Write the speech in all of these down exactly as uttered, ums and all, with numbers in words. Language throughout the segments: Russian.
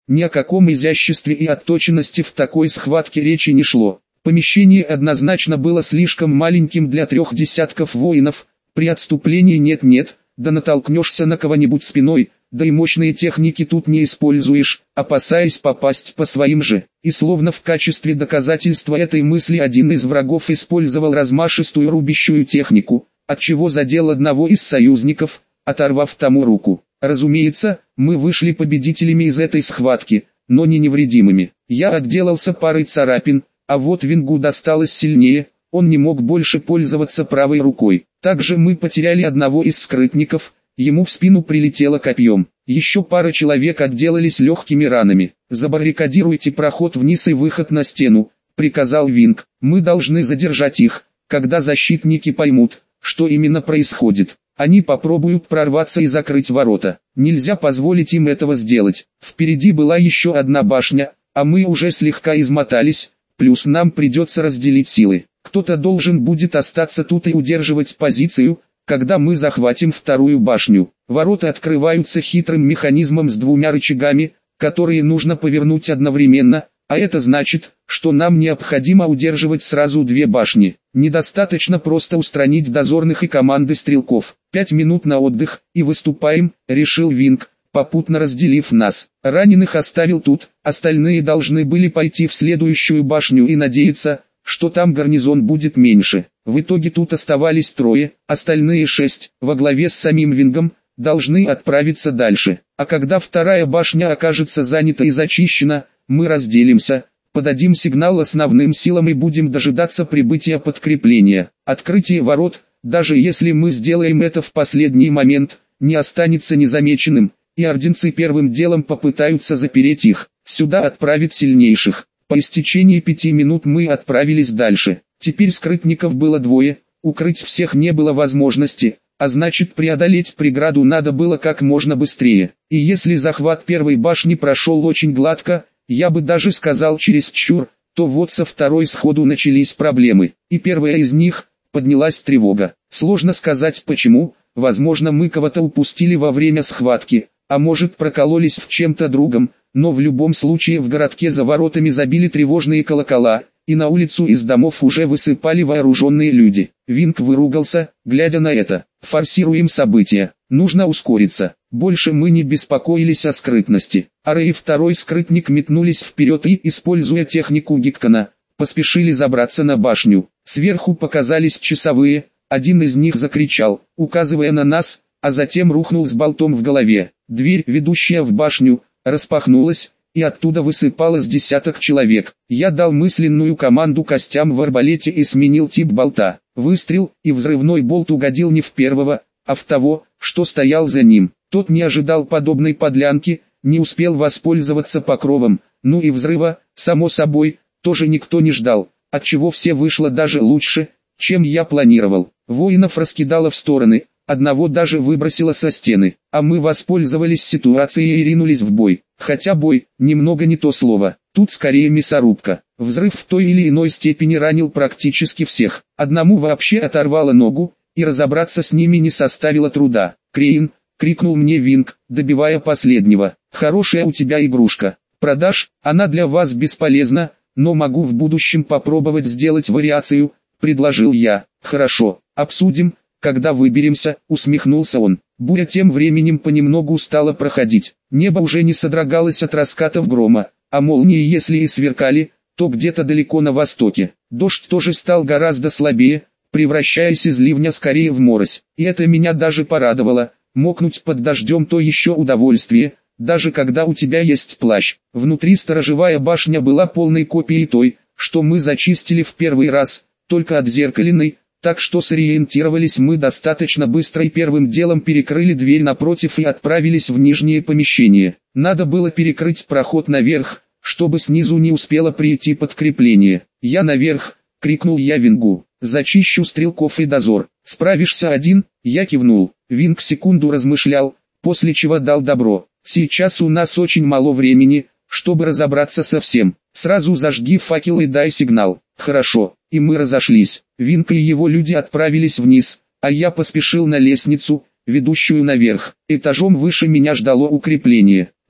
Ни о каком изяществе и отточенности в такой схватке речи не шло. Помещение однозначно было слишком маленьким для трех десятков воинов, при отступлении нет-нет, да натолкнешься на кого-нибудь спиной, да и мощные техники тут не используешь, опасаясь попасть по своим же. И словно в качестве доказательства этой мысли один из врагов использовал размашистую рубящую технику, отчего задел одного из союзников, оторвав тому руку. Разумеется, мы вышли победителями из этой схватки, но не невредимыми. Я отделался парой царапин, а вот Вингу досталось сильнее, он не мог больше пользоваться правой рукой. Также мы потеряли одного из скрытников, ему в спину прилетело копьем. Еще пара человек отделались легкими ранами. «Забаррикадируйте проход вниз и выход на стену», — приказал Винг. «Мы должны задержать их, когда защитники поймут, что именно происходит. Они попробуют прорваться и закрыть ворота. Нельзя позволить им этого сделать. Впереди была еще одна башня, а мы уже слегка измотались, плюс нам придется разделить силы. Кто-то должен будет остаться тут и удерживать позицию, когда мы захватим вторую башню. Ворота открываются хитрым механизмом с двумя рычагами, которые нужно повернуть одновременно, а это значит, что нам необходимо удерживать сразу две башни. Недостаточно просто устранить дозорных и команды стрелков. Пять минут на отдых, и выступаем, решил Винг, попутно разделив нас. Раненых оставил тут, остальные должны были пойти в следующую башню и надеяться, что там гарнизон будет меньше. В итоге тут оставались трое, остальные шесть, во главе с самим Вингом, должны отправиться дальше. А когда вторая башня окажется занята и зачищена, мы разделимся, подадим сигнал основным силам и будем дожидаться прибытия подкрепления. Открытие ворот, даже если мы сделаем это в последний момент, не останется незамеченным, и орденцы первым делом попытаются запереть их. Сюда отправить сильнейших. По истечении пяти минут мы отправились дальше. Теперь скрытников было двое, укрыть всех не было возможности, а значит преодолеть преграду надо было как можно быстрее. И если захват первой башни прошел очень гладко, я бы даже сказал чересчур, то вот со второй сходу начались проблемы. И первая из них, поднялась тревога. Сложно сказать почему, возможно мы кого-то упустили во время схватки, а может прокололись в чем-то другом, но в любом случае в городке за воротами забили тревожные колокола, и на улицу из домов уже высыпали вооруженные люди. Винг выругался, глядя на это. Форсируем события, нужно ускориться. Больше мы не беспокоились о скрытности. Аре и второй скрытник метнулись вперед и, используя технику Гиккана, поспешили забраться на башню. Сверху показались часовые, один из них закричал, указывая на нас, а затем рухнул с болтом в голове. Дверь, ведущая в башню, распахнулась, и оттуда высыпалось десяток человек. Я дал мысленную команду костям в арбалете и сменил тип болта. Выстрел, и взрывной болт угодил не в первого, а в того, что стоял за ним. Тот не ожидал подобной подлянки, не успел воспользоваться покровом, ну и взрыва, само собой, тоже никто не ждал, отчего все вышло даже лучше, чем я планировал. Воинов раскидало в стороны, одного даже выбросило со стены, а мы воспользовались ситуацией и ринулись в бой. Хотя бой, немного не то слово, тут скорее мясорубка. Взрыв в той или иной степени ранил практически всех. Одному вообще оторвало ногу, и разобраться с ними не составило труда. «Крейн!» — крикнул мне Винг, добивая последнего. «Хорошая у тебя игрушка. Продашь? Она для вас бесполезна, но могу в будущем попробовать сделать вариацию», — предложил я. «Хорошо, обсудим, когда выберемся», — усмехнулся он. Буря тем временем понемногу стала проходить. Небо уже не содрогалось от раскатов грома, а молнии если и сверкали, то где-то далеко на востоке. Дождь тоже стал гораздо слабее, превращаясь из ливня скорее в морось. И это меня даже порадовало. Мокнуть под дождем то еще удовольствие, даже когда у тебя есть плащ. Внутри сторожевая башня была полной копией той, что мы зачистили в первый раз, только отзеркаленной, так что сориентировались мы достаточно быстро и первым делом перекрыли дверь напротив и отправились в нижнее помещение. Надо было перекрыть проход наверх, чтобы снизу не успело прийти подкрепление. «Я наверх!» — крикнул я Вингу. «Зачищу стрелков и дозор. Справишься один?» Я кивнул. Винг секунду размышлял, после чего дал добро. «Сейчас у нас очень мало времени, чтобы разобраться со всем. Сразу зажги факел и дай сигнал». «Хорошо». И мы разошлись. Винг и его люди отправились вниз, а я поспешил на лестницу, ведущую наверх. Этажом выше меня ждало укрепление.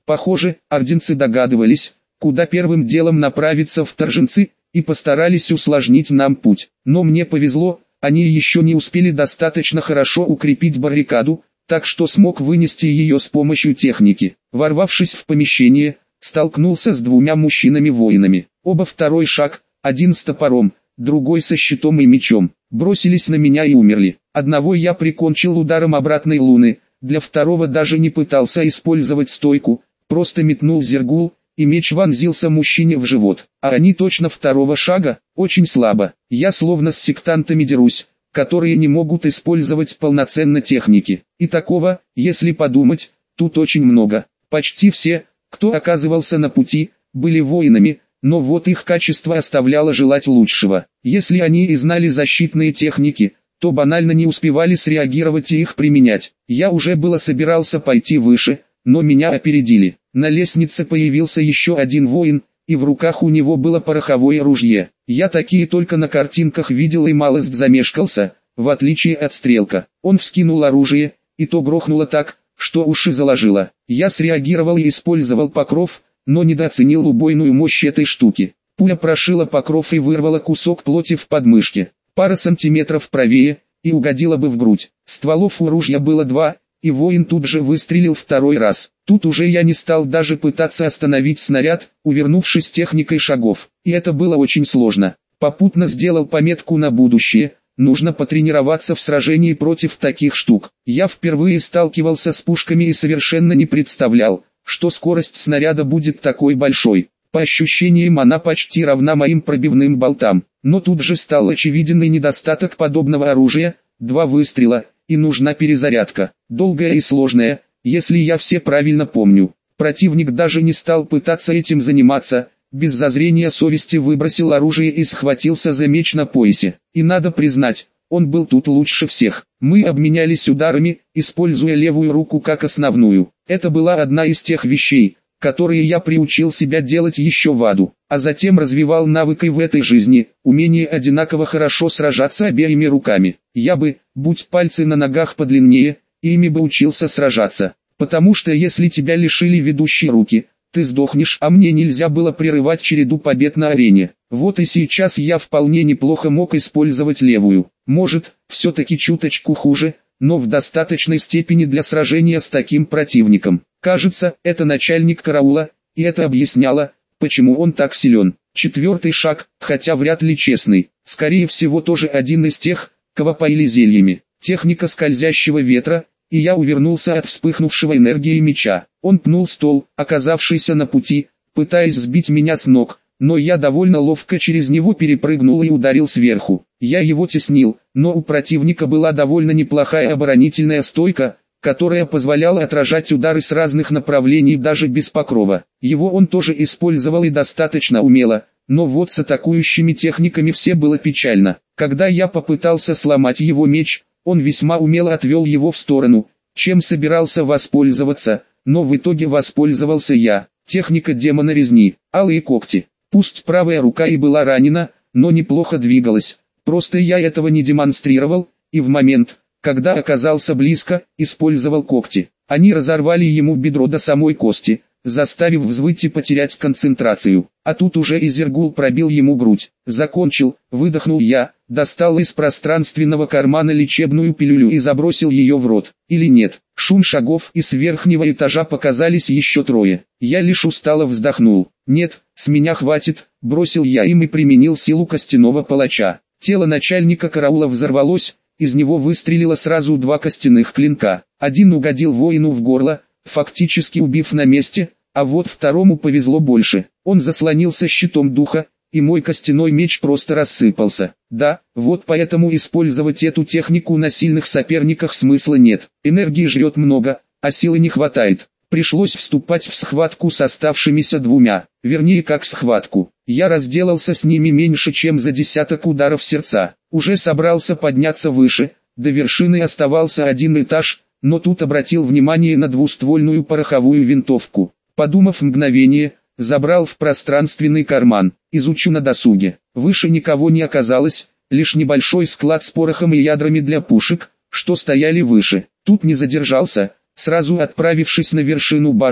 Похоже, орденцы догадывались, куда первым делом направиться вторженцы, и постарались усложнить нам путь. Но мне повезло, они еще не успели достаточно хорошо укрепить баррикаду, так что смог вынести ее с помощью техники. Ворвавшись в помещение, столкнулся с двумя мужчинами-воинами. Оба второй шаг, один с топором, другой со щитом и мечом, бросились на меня и умерли. Одного я прикончил ударом обратной луны, для второго даже не пытался использовать стойку, просто метнул зергул, и меч вонзился мужчине в живот. А они точно второго шага, очень слабо. Я словно с сектантами дерусь, которые не могут использовать полноценно техники. И такого, если подумать, тут очень много. Почти все, кто оказывался на пути, были воинами, но вот их качество оставляло желать лучшего. Если они и знали защитные техники, то банально не успевали среагировать и их применять. Я уже было собирался пойти выше, но меня опередили. На лестнице появился еще один воин, и в руках у него было пороховое ружье. Я такие только на картинках видел и малость замешкался, в отличие от Стрелка. Он вскинул оружие, и то грохнуло так, что уши заложило. Я среагировал и использовал покров, но недооценил убойную мощь этой штуки. Пуля прошила покров и вырвала кусок плоти в подмышке. Пара сантиметров правее, и угодила бы в грудь. Стволов у ружья было два, и воин тут же выстрелил второй раз. Тут уже я не стал даже пытаться остановить снаряд, увернувшись техникой шагов. И это было очень сложно. Попутно сделал пометку на будущее. Нужно потренироваться в сражении против таких штук. Я впервые сталкивался с пушками и совершенно не представлял, что скорость снаряда будет такой большой. По ощущениям она почти равна моим пробивным болтам. Но тут же стал очевиден и недостаток подобного оружия. Два выстрела, и нужна перезарядка. Долгая и сложная, если я все правильно помню. Противник даже не стал пытаться этим заниматься. Без зазрения совести выбросил оружие и схватился за меч на поясе. И надо признать, он был тут лучше всех. Мы обменялись ударами, используя левую руку как основную. Это была одна из тех вещей, которые я приучил себя делать еще в аду, а затем развивал навык и в этой жизни, умение одинаково хорошо сражаться обеими руками. Я бы, будь пальцы на ногах подлиннее, ими бы учился сражаться. Потому что если тебя лишили ведущей руки, ты сдохнешь, а мне нельзя было прерывать череду побед на арене. Вот и сейчас я вполне неплохо мог использовать левую. Может, все-таки чуточку хуже, но в достаточной степени для сражения с таким противником. Кажется, это начальник караула, и это объясняло, почему он так силен. Четвертый шаг, хотя вряд ли честный, скорее всего тоже один из тех, кого поили зельями. Техника скользящего ветра, и я увернулся от вспыхнувшего энергии меча. Он пнул стол, оказавшийся на пути, пытаясь сбить меня с ног, но я довольно ловко через него перепрыгнул и ударил сверху. Я его теснил, но у противника была довольно неплохая оборонительная стойка, которая позволяла отражать удары с разных направлений даже без покрова. Его он тоже использовал и достаточно умело, но вот с атакующими техниками все было печально. Когда я попытался сломать его меч, он весьма умело отвел его в сторону, чем собирался воспользоваться, но в итоге воспользовался я. Техника демона резни, алые когти. Пусть правая рука и была ранена, но неплохо двигалась, просто я этого не демонстрировал, и в момент, когда оказался близко, использовал когти. Они разорвали ему бедро до самой кости, заставив взвыть и потерять концентрацию. А тут уже и зергул пробил ему грудь. Закончил, выдохнул я, достал из пространственного кармана лечебную пилюлю и забросил ее в рот. Или нет, шум шагов, и с верхнего этажа показались еще трое. Я лишь устало вздохнул. Нет, с меня хватит, бросил я им и применил силу костяного палача. Тело начальника караула взорвалось, из него выстрелило сразу два костяных клинка. Один угодил воину в горло, фактически убив на месте, а вот второму повезло больше. Он заслонился щитом духа, и мой костяной меч просто рассыпался. Да, вот поэтому использовать эту технику на сильных соперниках смысла нет. Энергии жрет много, а силы не хватает. Пришлось вступать в схватку с оставшимися двумя, вернее как схватку. Я разделался с ними меньше чем за десяток ударов сердца. Уже собрался подняться выше, до вершины оставался один этаж, но тут обратил внимание на двуствольную пороховую винтовку. Подумав мгновение, забрал в пространственный карман, изучу на досуге. Выше никого не оказалось, лишь небольшой склад с порохом и ядрами для пушек, что стояли выше. Тут не задержался, сразу отправившись на вершину башни,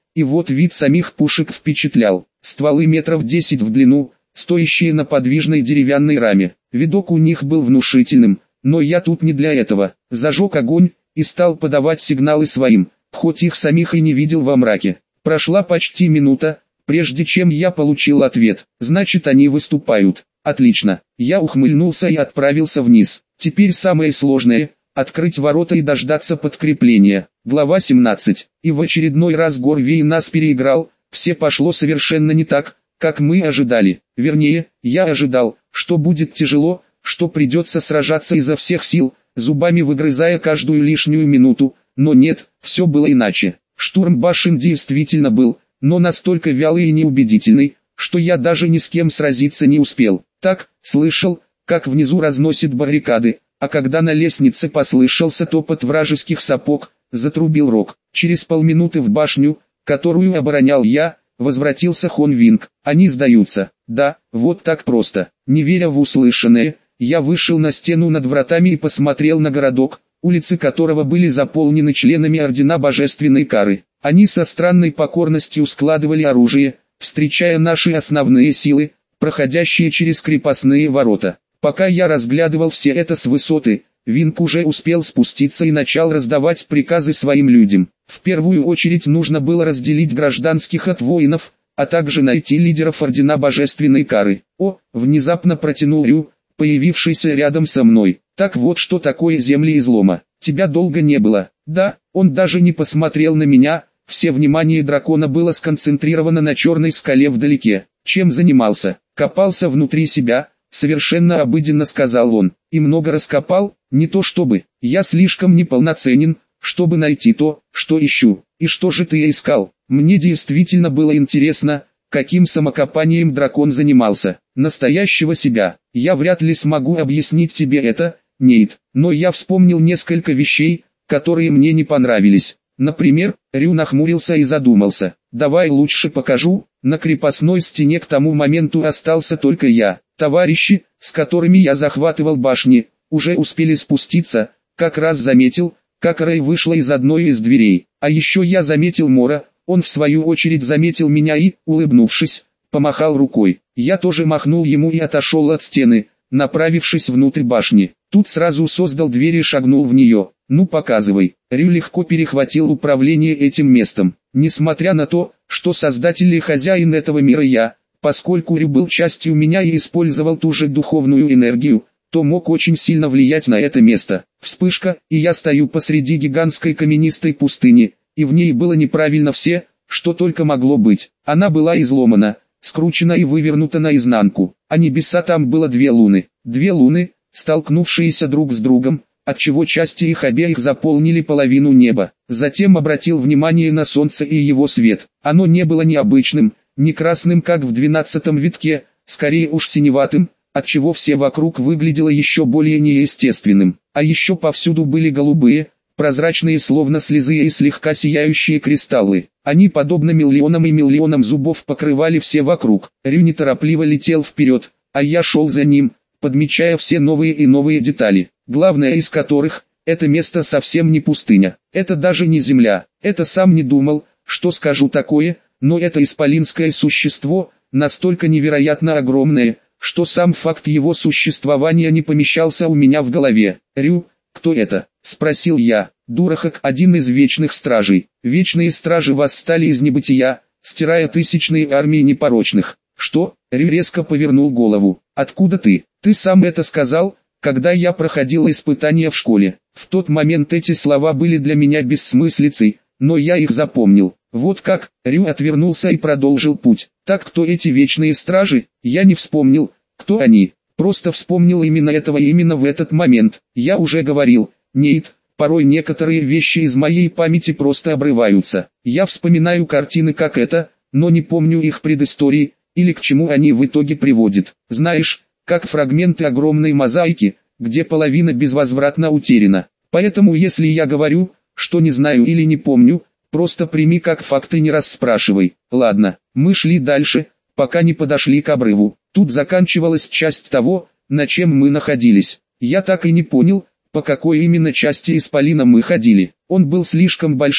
И вот вид самих пушек впечатлял. Стволы метров десять в длину, стоящие на подвижной деревянной раме. Видок у них был внушительным, но я тут не для этого. Зажег огонь и стал подавать сигналы своим, хоть их самих и не видел во мраке. Прошла почти минута, прежде чем я получил ответ. Значит, они выступают. Отлично. Я ухмыльнулся и отправился вниз. Теперь самое сложное – открыть ворота и дождаться подкрепления. Глава семнадцать. И в очередной раз Горвей нас переиграл. Все пошло совершенно не так, как мы ожидали. Вернее, я ожидал, что будет тяжело, что придется сражаться изо всех сил, зубами выгрызая каждую лишнюю минуту. Но нет, все было иначе. Штурм башен действительно был, но настолько вялый и неубедительный, что я даже ни с кем сразиться не успел. Так, слышал, как внизу разносит баррикады, а когда на лестнице послышался топот вражеских сапог, затрубил рог. Через полминуты в башню, которую оборонял я, возвратился Хон Винг. Они сдаются. Да, вот так просто. Не веря в услышанное, я вышел на стену над вратами и посмотрел на городок, улицы которого были заполнены членами Ордена Божественной Кары. Они со странной покорностью складывали оружие, встречая наши основные силы, проходящие через крепостные ворота. Пока я разглядывал все это с высоты, Винг уже успел спуститься и начал раздавать приказы своим людям. В первую очередь нужно было разделить гражданских от воинов, а также найти лидеров Ордена Божественной Кары. О, внезапно протянул Рю, появившийся рядом со мной. Так вот что такое земли излома. Тебя долго не было. Да, он даже не посмотрел на меня, все внимание дракона было сконцентрировано на черной скале вдалеке. Чем занимался? Копался внутри себя, совершенно обыденно сказал он. И много раскопал? Не то чтобы. Я слишком неполноценен, чтобы найти то, что ищу. И что же ты искал? Мне действительно было интересно, каким самокопанием дракон занимался. Настоящего себя. Я вряд ли смогу объяснить тебе это, Нейт, но я вспомнил несколько вещей, которые мне не понравились. Например, Рю нахмурился и задумался. Давай лучше покажу. На крепостной стене к тому моменту остался только я. Товарищи, с которыми я захватывал башни, уже успели спуститься. Как раз заметил, как Рэй вышла из одной из дверей. А еще я заметил Мора, он в свою очередь заметил меня и, улыбнувшись, помахал рукой. Я тоже махнул ему и отошел от стены, направившись внутрь башни. Тут сразу создал дверь и шагнул в нее. Ну показывай. Рю легко перехватил управление этим местом. Несмотря на то, что создатель и хозяин этого мира я, поскольку Рю был частью меня и использовал ту же духовную энергию, то мог очень сильно влиять на это место. Вспышка, и я стою посреди гигантской каменистой пустыни, и в ней было неправильно все, что только могло быть. Она была изломана, скручена и вывернута наизнанку, а небеса там было две луны. Две луны, столкнувшиеся друг с другом, отчего части их обеих заполнили половину неба. Затем обратил внимание на солнце и его свет. Оно не было ни обычным, ни красным, как в двенадцатом витке, скорее уж синеватым, отчего все вокруг выглядело еще более неестественным. А еще повсюду были голубые, прозрачные словно слезы и слегка сияющие кристаллы. Они подобно миллионам и миллионам зубов покрывали все вокруг. Рю неторопливо летел вперед, а я шел за ним, подмечая все новые и новые детали, главное из которых – это место совсем не пустыня, это даже не земля, это сам не думал, что скажу такое, но это исполинское существо, настолько невероятно огромное, что сам факт его существования не помещался у меня в голове. «Рю, кто это?» – спросил я. «Дурахак, один из вечных стражей. Вечные стражи восстали из небытия, стирая тысячные армии непорочных». «Что?» – Рю резко повернул голову. «Откуда ты? Ты сам это сказал, когда я проходил испытания в школе». В тот момент эти слова были для меня бессмыслицей, но я их запомнил. Вот как, Рю отвернулся и продолжил путь. Так кто эти вечные стражи? Я не вспомнил, кто они. Просто вспомнил именно этого именно в этот момент. Я уже говорил, Нейт, порой некоторые вещи из моей памяти просто обрываются. Я вспоминаю картины как это, но не помню их предыстории, или к чему они в итоге приводят. Знаешь, как фрагменты огромной мозаики, где половина безвозвратно утеряна. Поэтому если я говорю, что не знаю или не помню, просто прими как факт и не расспрашивай. Ладно, мы шли дальше, пока не подошли к обрыву. Тут заканчивалась часть того, на чем мы находились. Я так и не понял, по какой именно части исполина мы ходили. Он был слишком большим,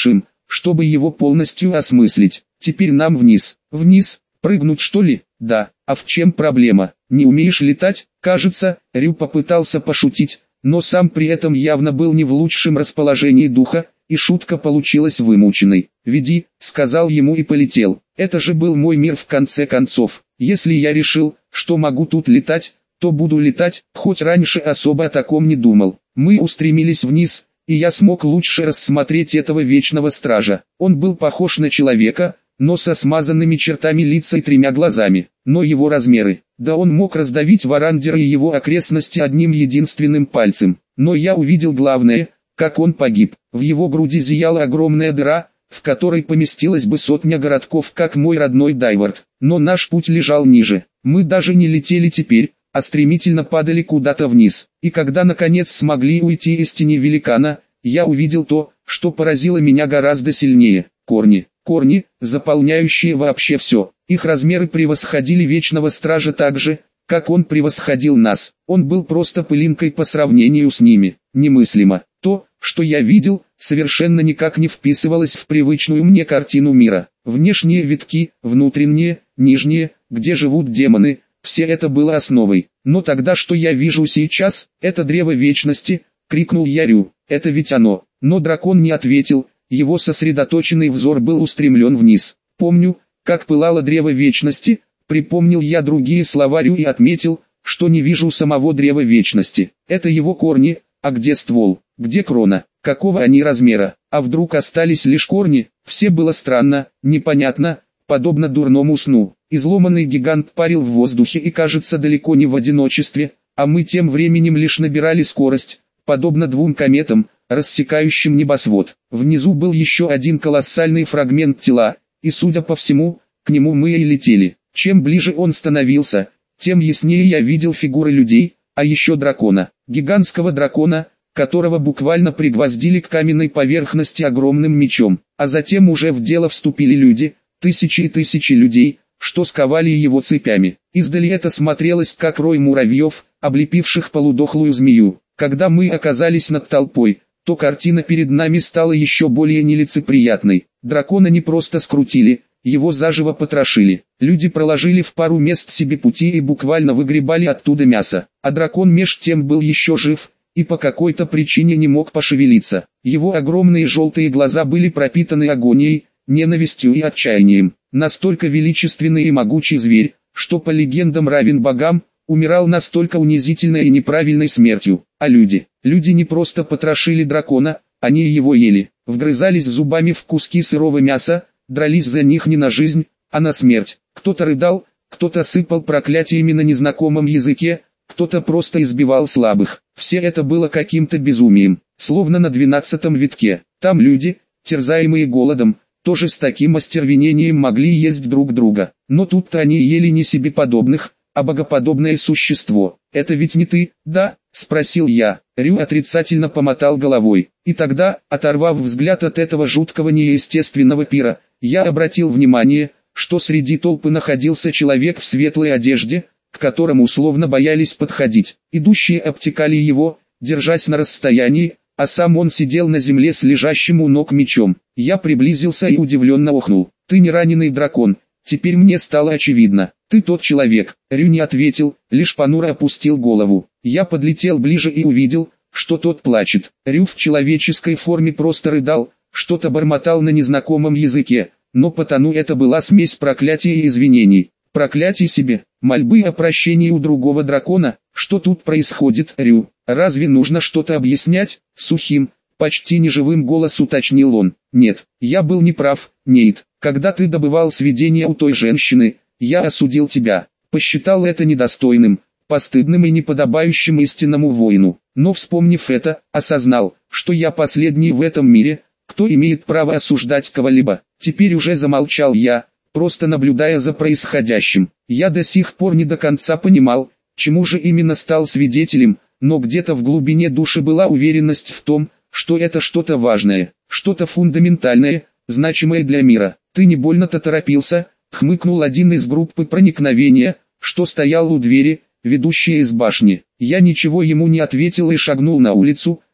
чтобы его полностью осмыслить. Теперь нам вниз. Вниз? Прыгнуть что ли? Да. А в чем проблема? Не умеешь летать? Кажется, Рю попытался пошутить, но сам при этом явно был не в лучшем расположении духа, и шутка получилась вымученной. «Веди», — сказал ему и полетел. Это же был мой мир в конце концов. Если я решил, что могу тут летать, то буду летать, хоть раньше особо о таком не думал. Мы устремились вниз, и я смог лучше рассмотреть этого вечного стража. Он был похож на человека, но со смазанными чертами лица и тремя глазами. Но его размеры, да он мог раздавить Варандера и его окрестности одним единственным пальцем. Но я увидел главное, как он погиб. В его груди зияла огромная дыра, в которой поместилась бы сотня городков, как мой родной Дайвард. Но наш путь лежал ниже. Мы даже не летели теперь, а стремительно падали куда-то вниз. И когда наконец смогли уйти из тени великана, я увидел то, что поразило меня гораздо сильнее. Корни. Корни, заполняющие вообще все. Их размеры превосходили вечного стража так же, как он превосходил нас. Он был просто пылинкой по сравнению с ними. Немыслимо. То, что я видел, совершенно никак не вписывалось в привычную мне картину мира. Внешние витки, внутренние, нижние, где живут демоны, все это было основой. Но тогда что я вижу сейчас, это древо вечности, крикнул я Рю. Это ведь оно. Но дракон не ответил. Его сосредоточенный взор был устремлен вниз. Помню, как пылало древо вечности, припомнил я другие слова Рю и отметил, что не вижу самого древа вечности. Это его корни, а где ствол, где крона, какого они размера, а вдруг остались лишь корни? Все было странно, непонятно, подобно дурному сну. Изломанный гигант парил в воздухе и кажется далеко не в одиночестве, а мы тем временем лишь набирали скорость, подобно двум кометам, рассекающим небосвод. Внизу был еще один колоссальный фрагмент тела, и судя по всему, к нему мы и летели. Чем ближе он становился, тем яснее я видел фигуры людей, а еще дракона. Гигантского дракона, которого буквально пригвоздили к каменной поверхности огромным мечом. А затем уже в дело вступили люди, тысячи и тысячи людей, что сковали его цепями. Издали это смотрелось как рой муравьев, облепивших полудохлую змею. Когда мы оказались над толпой, то картина перед нами стала еще более нелицеприятной. Дракона не просто скрутили, его заживо потрошили. Люди проложили в пару мест себе пути и буквально выгребали оттуда мясо. А дракон меж тем был еще жив, и по какой-то причине не мог пошевелиться. Его огромные желтые глаза были пропитаны агонией, ненавистью и отчаянием. Настолько величественный и могучий зверь, что по легендам равен богам, умирал настолько унизительной и неправильной смертью. А люди, люди не просто потрошили дракона, они его ели, вгрызались зубами в куски сырого мяса, дрались за них не на жизнь, а на смерть. Кто-то рыдал, кто-то сыпал проклятиями на незнакомом языке, кто-то просто избивал слабых. Все это было каким-то безумием, словно на двенадцатом витке. Там люди, терзаемые голодом, тоже с таким остервенением могли есть друг друга. Но тут-то они ели не себе подобных, а богоподобное существо. «Это ведь не ты, да?» – спросил я. Рю отрицательно помотал головой. И тогда, оторвав взгляд от этого жуткого неестественного пира, я обратил внимание, что среди толпы находился человек в светлой одежде, к которому условно боялись подходить. Идущие обтекали его, держась на расстоянии, а сам он сидел на земле с лежащим у ног мечом. Я приблизился и удивленно охнул. «Ты не раненый дракон». Теперь мне стало очевидно. «Ты тот человек». Рю не ответил, лишь понуро опустил голову. Я подлетел ближе и увидел, что тот плачет. Рю в человеческой форме просто рыдал, что-то бормотал на незнакомом языке, но потому это была смесь проклятия и извинений. Проклятие себе, мольбы о прощении у другого дракона. Что тут происходит, Рю? Разве нужно что-то объяснять? Сухим, почти неживым голос уточнил он. Нет, я был неправ, Нейт. Когда ты добывал сведения у той женщины, я осудил тебя. Посчитал это недостойным, постыдным и неподобающим истинному воину. Но вспомнив это, осознал, что я последний в этом мире, кто имеет право осуждать кого-либо. Теперь уже замолчал я, просто наблюдая за происходящим. Я до сих пор не до конца понимал, чему же именно стал свидетелем, но где-то в глубине души была уверенность в том, что это что-то важное, что-то фундаментальное, значимое для мира. «Ты не больно-то торопился?» — хмыкнул один из группы проникновения, что стоял у двери, ведущей из башни. Я ничего ему не ответил и шагнул на улицу,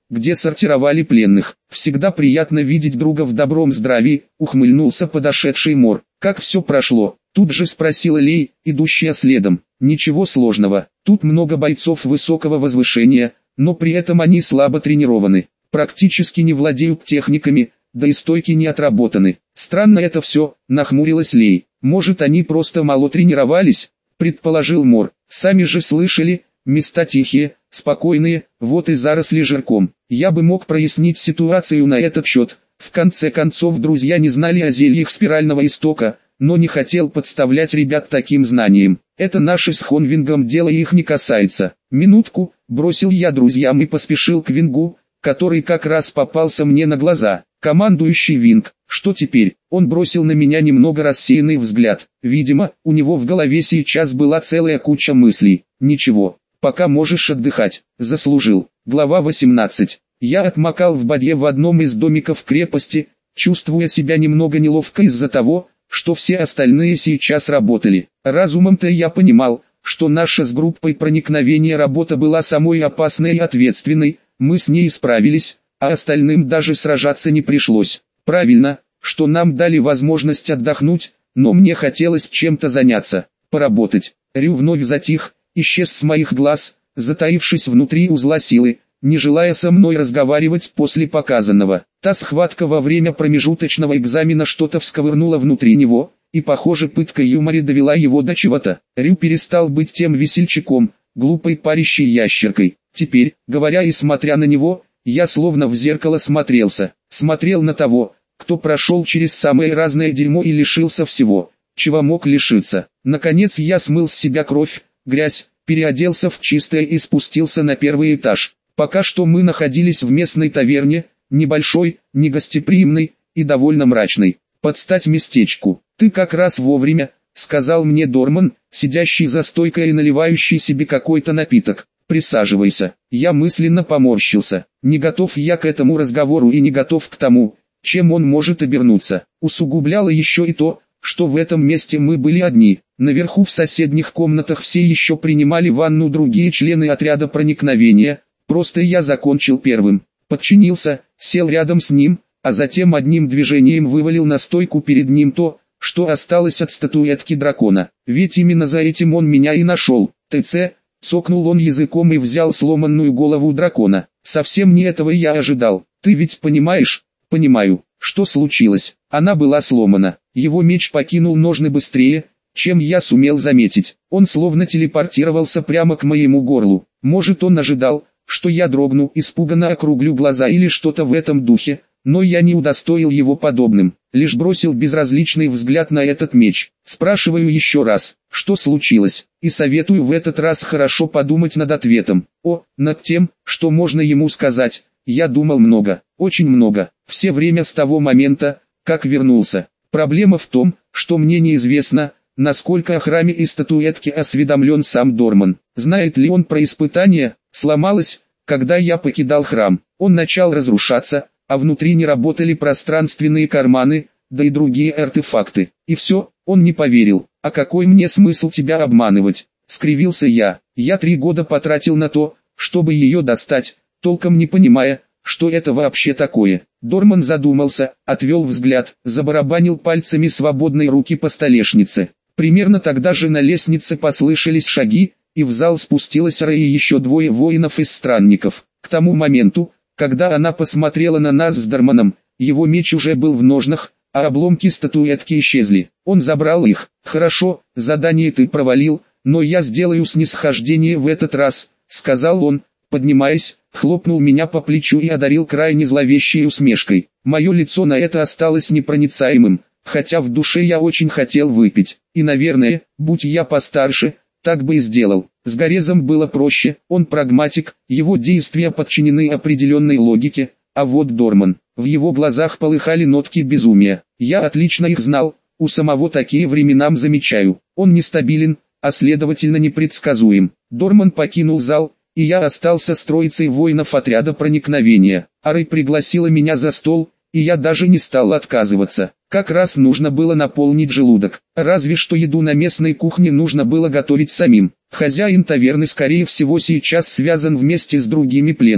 где сортировали пленных. Всегда приятно видеть друга в добром здравии, ухмыльнулся подошедший Мор. Как все прошло? Тут же спросила Лей, идущая следом. Ничего сложного, тут много бойцов высокого возвышения, но при этом они слабо тренированы, практически не владеют техниками, да и стойки не отработаны. Странно это все, нахмурилась Лей. Может, они просто мало тренировались, предположил Мор. Сами же слышали, места тихие, спокойные, вот и заросли жирком. Я бы мог прояснить ситуацию на этот счет. В конце концов, друзья не знали о зельях спирального истока, но не хотел подставлять ребят таким знанием. Это наши с Хонвингом дело, их не касается. Минутку, бросил я друзьям и поспешил к Вингу, который как раз попался мне на глаза. Командующий Винг, что теперь? Он бросил на меня немного рассеянный взгляд. Видимо, у него в голове сейчас была целая куча мыслей. Ничего, пока можешь отдыхать. Заслужил. Глава восемнадцать. Я отмокал в бадье в одном из домиков крепости, чувствуя себя немного неловко из-за того, что все остальные сейчас работали. Разумом-то я понимал, что наша с группой проникновения работа была самой опасной и ответственной, мы с ней справились, а остальным даже сражаться не пришлось. Правильно, что нам дали возможность отдохнуть, но мне хотелось чем-то заняться, поработать. Рю вновь затих, исчез с моих глаз, затаившись внутри узла силы, не желая со мной разговаривать после показанного. Та схватка во время промежуточного экзамена что-то всковырнула внутри него, и похоже пытка юмора довела его до чего-то. Рю перестал быть тем весельчаком, глупой парящей ящеркой. Теперь, говоря и смотря на него, я словно в зеркало смотрелся, смотрел на того, кто прошел через самое разное дерьмо и лишился всего, чего мог лишиться. Наконец я смыл с себя кровь, грязь, переоделся в чистое и спустился на первый этаж. Пока что мы находились в местной таверне, небольшой, негостеприимной и довольно мрачной. Под стать местечку. «Ты как раз вовремя», — сказал мне Дорман, сидящий за стойкой и наливающий себе какой-то напиток. «Присаживайся». Я мысленно поморщился. Не готов я к этому разговору и не готов к тому, чем он может обернуться. Усугубляло еще и то, что в этом месте мы были одни. Наверху в соседних комнатах все еще принимали ванну другие члены отряда проникновения. Просто я закончил первым, подчинился, сел рядом с ним, а затем одним движением вывалил на стойку перед ним то, что осталось от статуэтки дракона. Ведь именно за этим он меня и нашел. ТЦ, цокнул он языком и взял сломанную голову дракона. Совсем не этого я ожидал. Ты ведь понимаешь? Понимаю. Что случилось? Она была сломана. Его меч покинул ножны быстрее, чем я сумел заметить. Он словно телепортировался прямо к моему горлу. Может, он ожидал, что я дрогну, испуганно округлю глаза или что-то в этом духе, но я не удостоил его подобным, лишь бросил безразличный взгляд на этот меч. Спрашиваю еще раз, что случилось, и советую в этот раз хорошо подумать над ответом. О, над тем, что можно ему сказать. Я думал много, очень много, все время с того момента, как вернулся. Проблема в том, что мне неизвестно, насколько о храме и статуэтке осведомлен сам Дорман. Знает ли он про испытание? Сломалось, когда я покидал храм. Он начал разрушаться, а внутри не работали пространственные карманы, да и другие артефакты. И все, он не поверил. А какой мне смысл тебя обманывать? Скривился я. Я три года потратил на то, чтобы ее достать, толком не понимая, что это вообще такое. Дорман задумался, отвел взгляд, забарабанил пальцами свободной руки по столешнице. Примерно тогда же на лестнице послышались шаги, и в зал спустилась Рэй и еще двое воинов из странников. К тому моменту, когда она посмотрела на нас с Дорманом, его меч уже был в ножнах, а обломки статуэтки исчезли. Он забрал их. «Хорошо, задание ты провалил, но я сделаю снисхождение в этот раз», — сказал он, поднимаясь, хлопнул меня по плечу и одарил крайне зловещей усмешкой. Мое лицо на это осталось непроницаемым, хотя в душе я очень хотел выпить. И, наверное, будь я постарше, так бы и сделал. С Горезом было проще, он прагматик, его действия подчинены определенной логике, а вот Дорман, в его глазах полыхали нотки безумия. Я отлично их знал, у самого такие временам замечаю. Он нестабилен, а следовательно непредсказуем. Дорман покинул зал, и я остался с троицей воинов отряда проникновения. Арэй пригласила меня за стол, и я даже не стал отказываться. Как раз нужно было наполнить желудок. Разве что еду на местной кухне нужно было готовить самим. Хозяин таверны скорее всего сейчас связан вместе с другими пленными.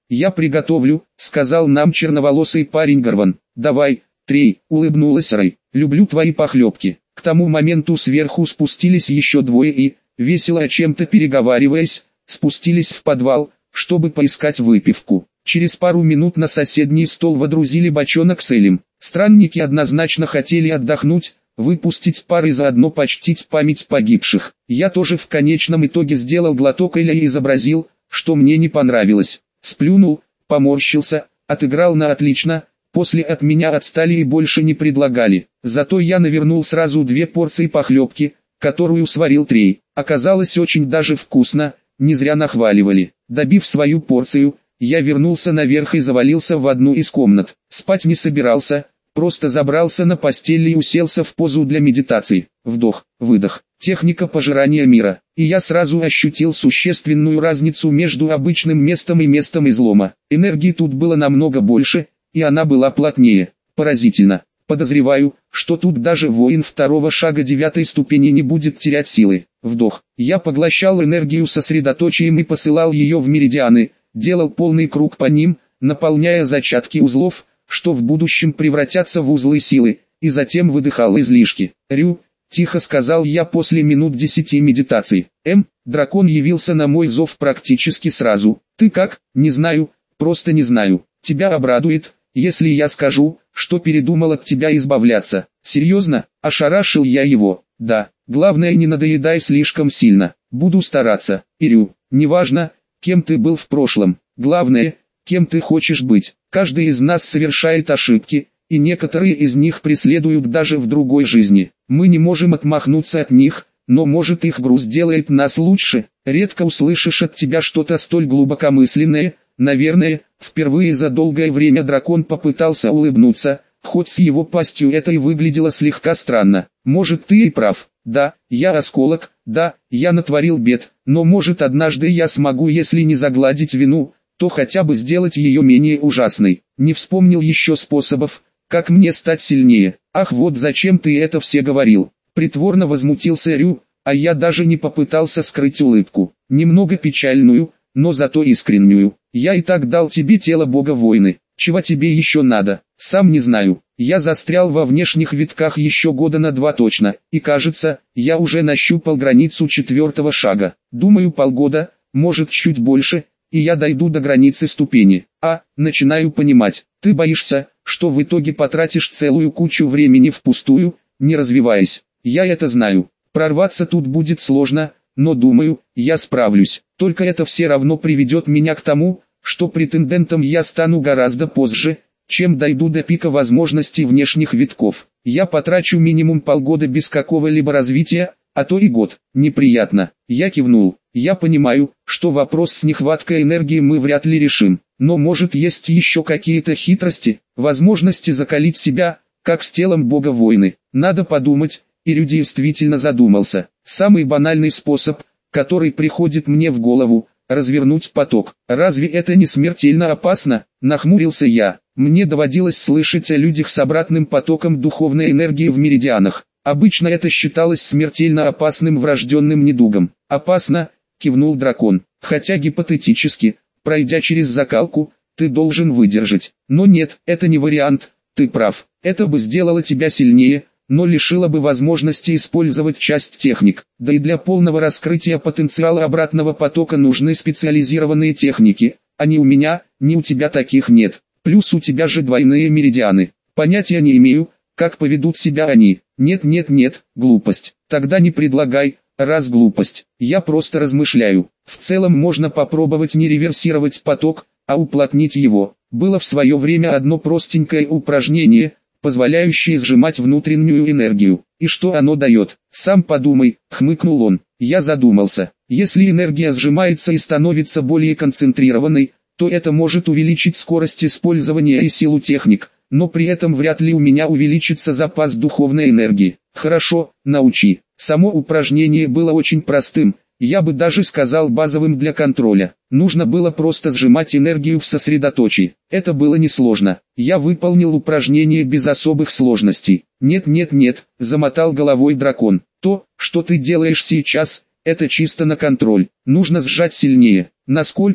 «Я приготовлю», — сказал нам черноволосый парень Горван. «Давай, Трей», — улыбнулась Рэй. «Люблю твои похлебки». К тому моменту сверху спустились еще двое и, весело о чем-то переговариваясь, спустились в подвал, чтобы поискать выпивку. Через пару минут на соседний стол водрузили бочонок с элем. Странники однозначно хотели отдохнуть, выпустить пар и заодно почтить память погибших. Я тоже в конечном итоге сделал глоток эля и изобразил, что мне не понравилось. Сплюнул, поморщился, отыграл на отлично, после от меня отстали и больше не предлагали. Зато я навернул сразу две порции похлебки, которую сварил Трей. Оказалось очень даже вкусно, не зря нахваливали. Добив свою порцию, я вернулся наверх и завалился в одну из комнат. Спать не собирался, просто забрался на постель и уселся в позу для медитации. Вдох, выдох, техника пожирания мира. И я сразу ощутил существенную разницу между обычным местом и местом излома. Энергии тут было намного больше, и она была плотнее. Поразительно. Подозреваю, что тут даже воин второго шага девятой ступени не будет терять силы. Вдох. Я поглощал энергию сосредоточием и посылал ее в меридианы, делал полный круг по ним, наполняя зачатки узлов, что в будущем превратятся в узлы силы, и затем выдыхал излишки. «Рю», — тихо сказал я после минут десяти медитации. «Эм», дракон явился на мой зов практически сразу. «Ты как?» «Не знаю, просто не знаю. Тебя обрадует, если я скажу, что передумал от тебя избавляться». «Серьезно?» — ошарашил я его. «Да, главное не надоедай слишком сильно. Буду стараться». «Ирю, неважно, кем ты был в прошлом. Главное, кем ты хочешь быть. Каждый из нас совершает ошибки, и некоторые из них преследуют даже в другой жизни. Мы не можем отмахнуться от них, но может их груз делает нас лучше. Редко услышишь от тебя что-то столь глубокомысленное». Наверное, впервые за долгое время дракон попытался улыбнуться, хоть с его пастью это и выглядело слегка странно. «Может, ты и прав. Да, я осколок, да, я натворил бед, но может однажды я смогу, если не загладить вину, то хотя бы сделать ее менее ужасной». Не вспомнил еще способов, как мне стать сильнее. «Ах, вот зачем ты это все говорил». Притворно возмутился Рю, а я даже не попытался скрыть улыбку. Немного печальную, но зато искреннюю. «Я и так дал тебе тело бога войны. Чего тебе еще надо?» «Сам не знаю. Я застрял во внешних витках еще года на два точно, и кажется, я уже нащупал границу четвертого шага. Думаю, полгода, может чуть больше, и я дойду до границы ступени. А, начинаю понимать, ты боишься, что в итоге потратишь целую кучу времени впустую, не развиваясь. Я это знаю. Прорваться тут будет сложно, но думаю, я справлюсь. Только это все равно приведет меня к тому, что претендентом я стану гораздо позже, чем дойду до пика возможностей внешних витков. Я потрачу минимум полгода без какого-либо развития, а то и год. Неприятно». Я кивнул. «Я понимаю, что вопрос с нехваткой энергии мы вряд ли решим. Но может есть еще какие-то хитрости, возможности закалить себя, как с телом бога войны. Надо подумать». И Рю действительно задумался. «Самый банальный способ, который приходит мне в голову, развернуть поток. Разве это не смертельно опасно?» Нахмурился я. Мне доводилось слышать о людях с обратным потоком духовной энергии в меридианах. Обычно это считалось смертельно опасным врожденным недугом. «Опасно», кивнул дракон. «Хотя гипотетически, пройдя через закалку, ты должен выдержать. Но нет, это не вариант, ты прав. Это бы сделало тебя сильнее, но лишило бы возможности использовать часть техник. Да и для полного раскрытия потенциала обратного потока нужны специализированные техники, а ни у меня, ни у тебя таких нет. Плюс у тебя же двойные меридианы. Понятия не имею, как поведут себя они. Нет, нет, нет, глупость. Тогда не предлагай, раз глупость. Я просто размышляю. В целом можно попробовать не реверсировать поток, а уплотнить его. Было в свое время одно простенькое упражнение, позволяющее сжимать внутреннюю энергию. И что оно дает? Сам подумай, хмыкнул он. Я задумался. Если энергия сжимается и становится более концентрированной, то это может увеличить скорость использования и силу техник, но при этом вряд ли у меня увеличится запас духовной энергии. Хорошо, научи. Само упражнение было очень простым, я бы даже сказал базовым для контроля. Нужно было просто сжимать энергию в сосредоточии. Это было несложно. Я выполнил упражнение без особых сложностей. «Нет, нет, нет», — замотал головой дракон. «То, что ты делаешь сейчас, это чисто на контроль. Нужно сжать сильнее». «Насколько?»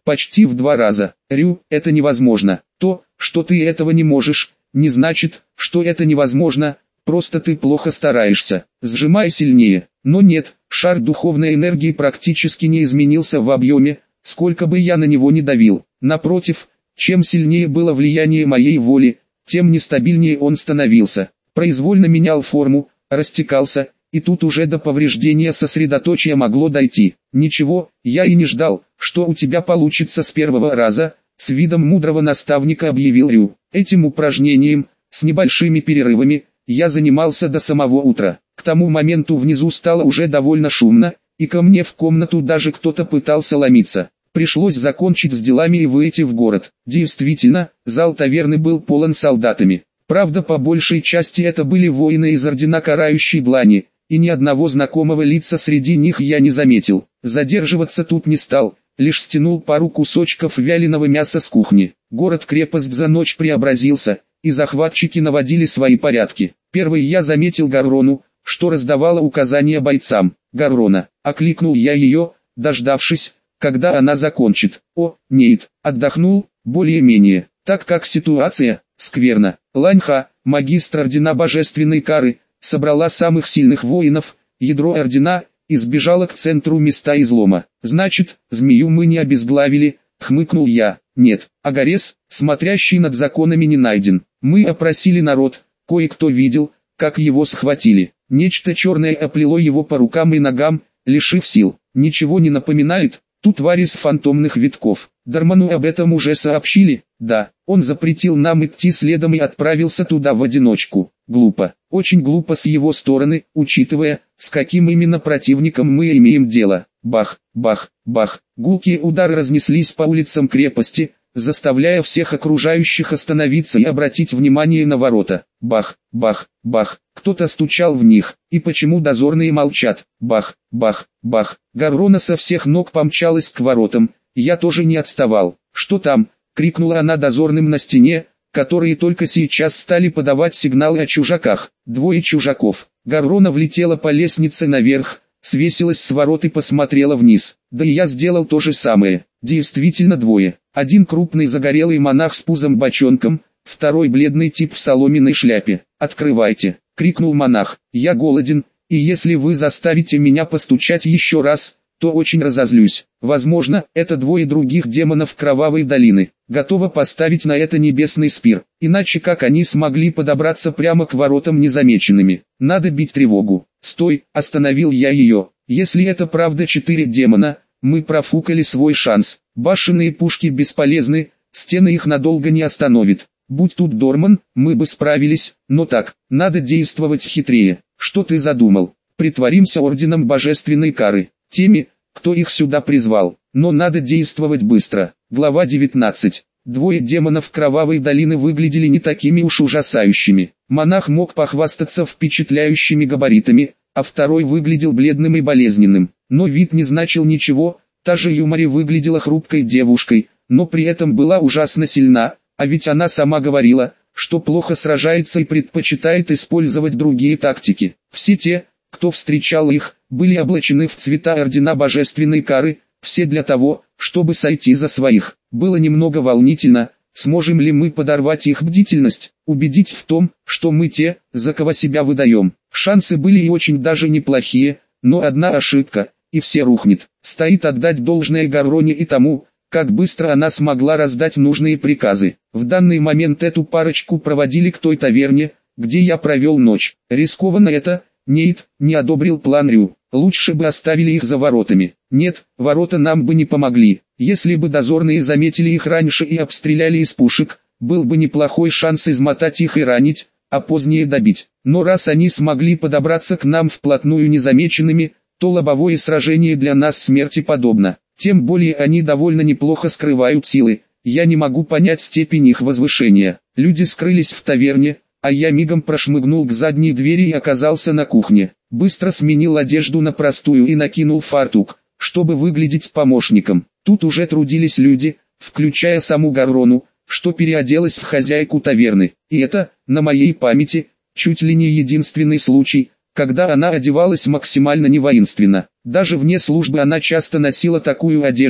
Почти в два раза. Рю, это невозможно. То, что ты этого не можешь, не значит, что это невозможно, просто ты плохо стараешься. Сжимай сильнее. Но нет, шар духовной энергии практически не изменился в объеме, сколько бы я на него ни давил. Напротив, чем сильнее было влияние моей воли, тем нестабильнее он становился. Произвольно менял форму, растекался, и тут уже до повреждения сосредоточия могло дойти. Ничего, я и не ждал, что у тебя получится с первого раза, с видом мудрого наставника объявил Рю. Этим упражнением, с небольшими перерывами, я занимался до самого утра. К тому моменту внизу стало уже довольно шумно, и ко мне в комнату даже кто-то пытался ломиться. Пришлось закончить с делами и выйти в город. Действительно, зал таверны был полон солдатами. Правда, по большей части это были воины из ордена Карающей Длани, и ни одного знакомого лица среди них я не заметил. Задерживаться тут не стал, лишь стянул пару кусочков вяленого мяса с кухни. Город-крепость за ночь преобразился, и захватчики наводили свои порядки. Первый я заметил Гаррону, что раздавала указания бойцам. «Гаррона», — окликнул я ее, дождавшись, когда она закончит. «О, нет, отдохнул, более-менее, так как ситуация, скверна». Ланьха, магистр ордена божественной кары, собрала самых сильных воинов, ядро ордена, и сбежала к центру места излома. «Значит, змею мы не обезглавили», — хмыкнул я. «Нет, Агарес, смотрящий над законами, не найден. Мы опросили народ, кое-кто видел, как его схватили. Нечто черное оплело его по рукам и ногам, лишив сил. Ничего не напоминает? Тут тварь из фантомных витков. Дарману об этом уже сообщили?» «Да, он запретил нам идти следом и отправился туда в одиночку». Глупо, очень глупо с его стороны, учитывая, с каким именно противником мы имеем дело. Бах, бах, бах. Гулкие удары разнеслись по улицам крепости, заставляя всех окружающих остановиться и обратить внимание на ворота. Бах, бах, бах. Кто-то стучал в них. И почему дозорные молчат? Бах, бах, бах. Гаррона со всех ног помчалась к воротам. Я тоже не отставал. «Что там?» — крикнула она дозорным на стене, которые только сейчас стали подавать сигналы о чужаках. Двое чужаков. Гаррона влетела по лестнице наверх, свесилась с ворот и посмотрела вниз. Да и я сделал то же самое. Действительно двое. Один крупный загорелый монах с пузом-бочонком, второй бледный тип в соломенной шляпе. «Открывайте!» — крикнул монах. «Я голоден, и если вы заставите меня постучать еще раз, то очень разозлюсь. Возможно, это двое других демонов Кровавой долины. Готова поставить на это небесный спир. Иначе как они смогли подобраться прямо к воротам незамеченными? Надо бить тревогу». «Стой!» — остановил я ее. «Если это правда четыре демона, мы профукали свой шанс. Башенные пушки бесполезны, стены их надолго не остановит. Будь тут Дорман, мы бы справились, но так, надо действовать хитрее». «Что ты задумал?» «Притворимся орденом божественной кары. Теми, кто их сюда призвал. Но надо действовать быстро». Глава девятнадцать. Двое демонов Кровавой долины выглядели не такими уж ужасающими. Монах мог похвастаться впечатляющими габаритами, а второй выглядел бледным и болезненным. Но вид не значил ничего, та же Юмари выглядела хрупкой девушкой, но при этом была ужасно сильна, а ведь она сама говорила, что плохо сражается и предпочитает использовать другие тактики. Все те, кто встречал их, были облачены в цвета ордена божественной кары, все для того, чтобы сойти за своих. Было немного волнительно, сможем ли мы подорвать их бдительность, убедить в том, что мы те, за кого себя выдаем. Шансы были и очень даже неплохие, но одна ошибка, и все рухнет. Стоит отдать должное Гарроне и тому, как быстро она смогла раздать нужные приказы. В данный момент эту парочку проводили к той таверне, где я провел ночь. Рискованно это. «Нет, не одобрил план Рю. Лучше бы оставили их за воротами». «Нет, ворота нам бы не помогли. Если бы дозорные заметили их раньше и обстреляли из пушек, был бы неплохой шанс измотать их и ранить, а позднее добить. Но раз они смогли подобраться к нам вплотную незамеченными, то лобовое сражение для нас смерти подобно. Тем более они довольно неплохо скрывают силы. Я не могу понять степень их возвышения». Люди скрылись в таверне, а я мигом прошмыгнул к задней двери и оказался на кухне. Быстро сменил одежду на простую и накинул фартук, чтобы выглядеть помощником. Тут уже трудились люди, включая саму Гаррону, что переоделась в хозяйку таверны. И это, на моей памяти, чуть ли не единственный случай, когда она одевалась максимально невоинственно. Даже вне службы она часто носила такую одежду,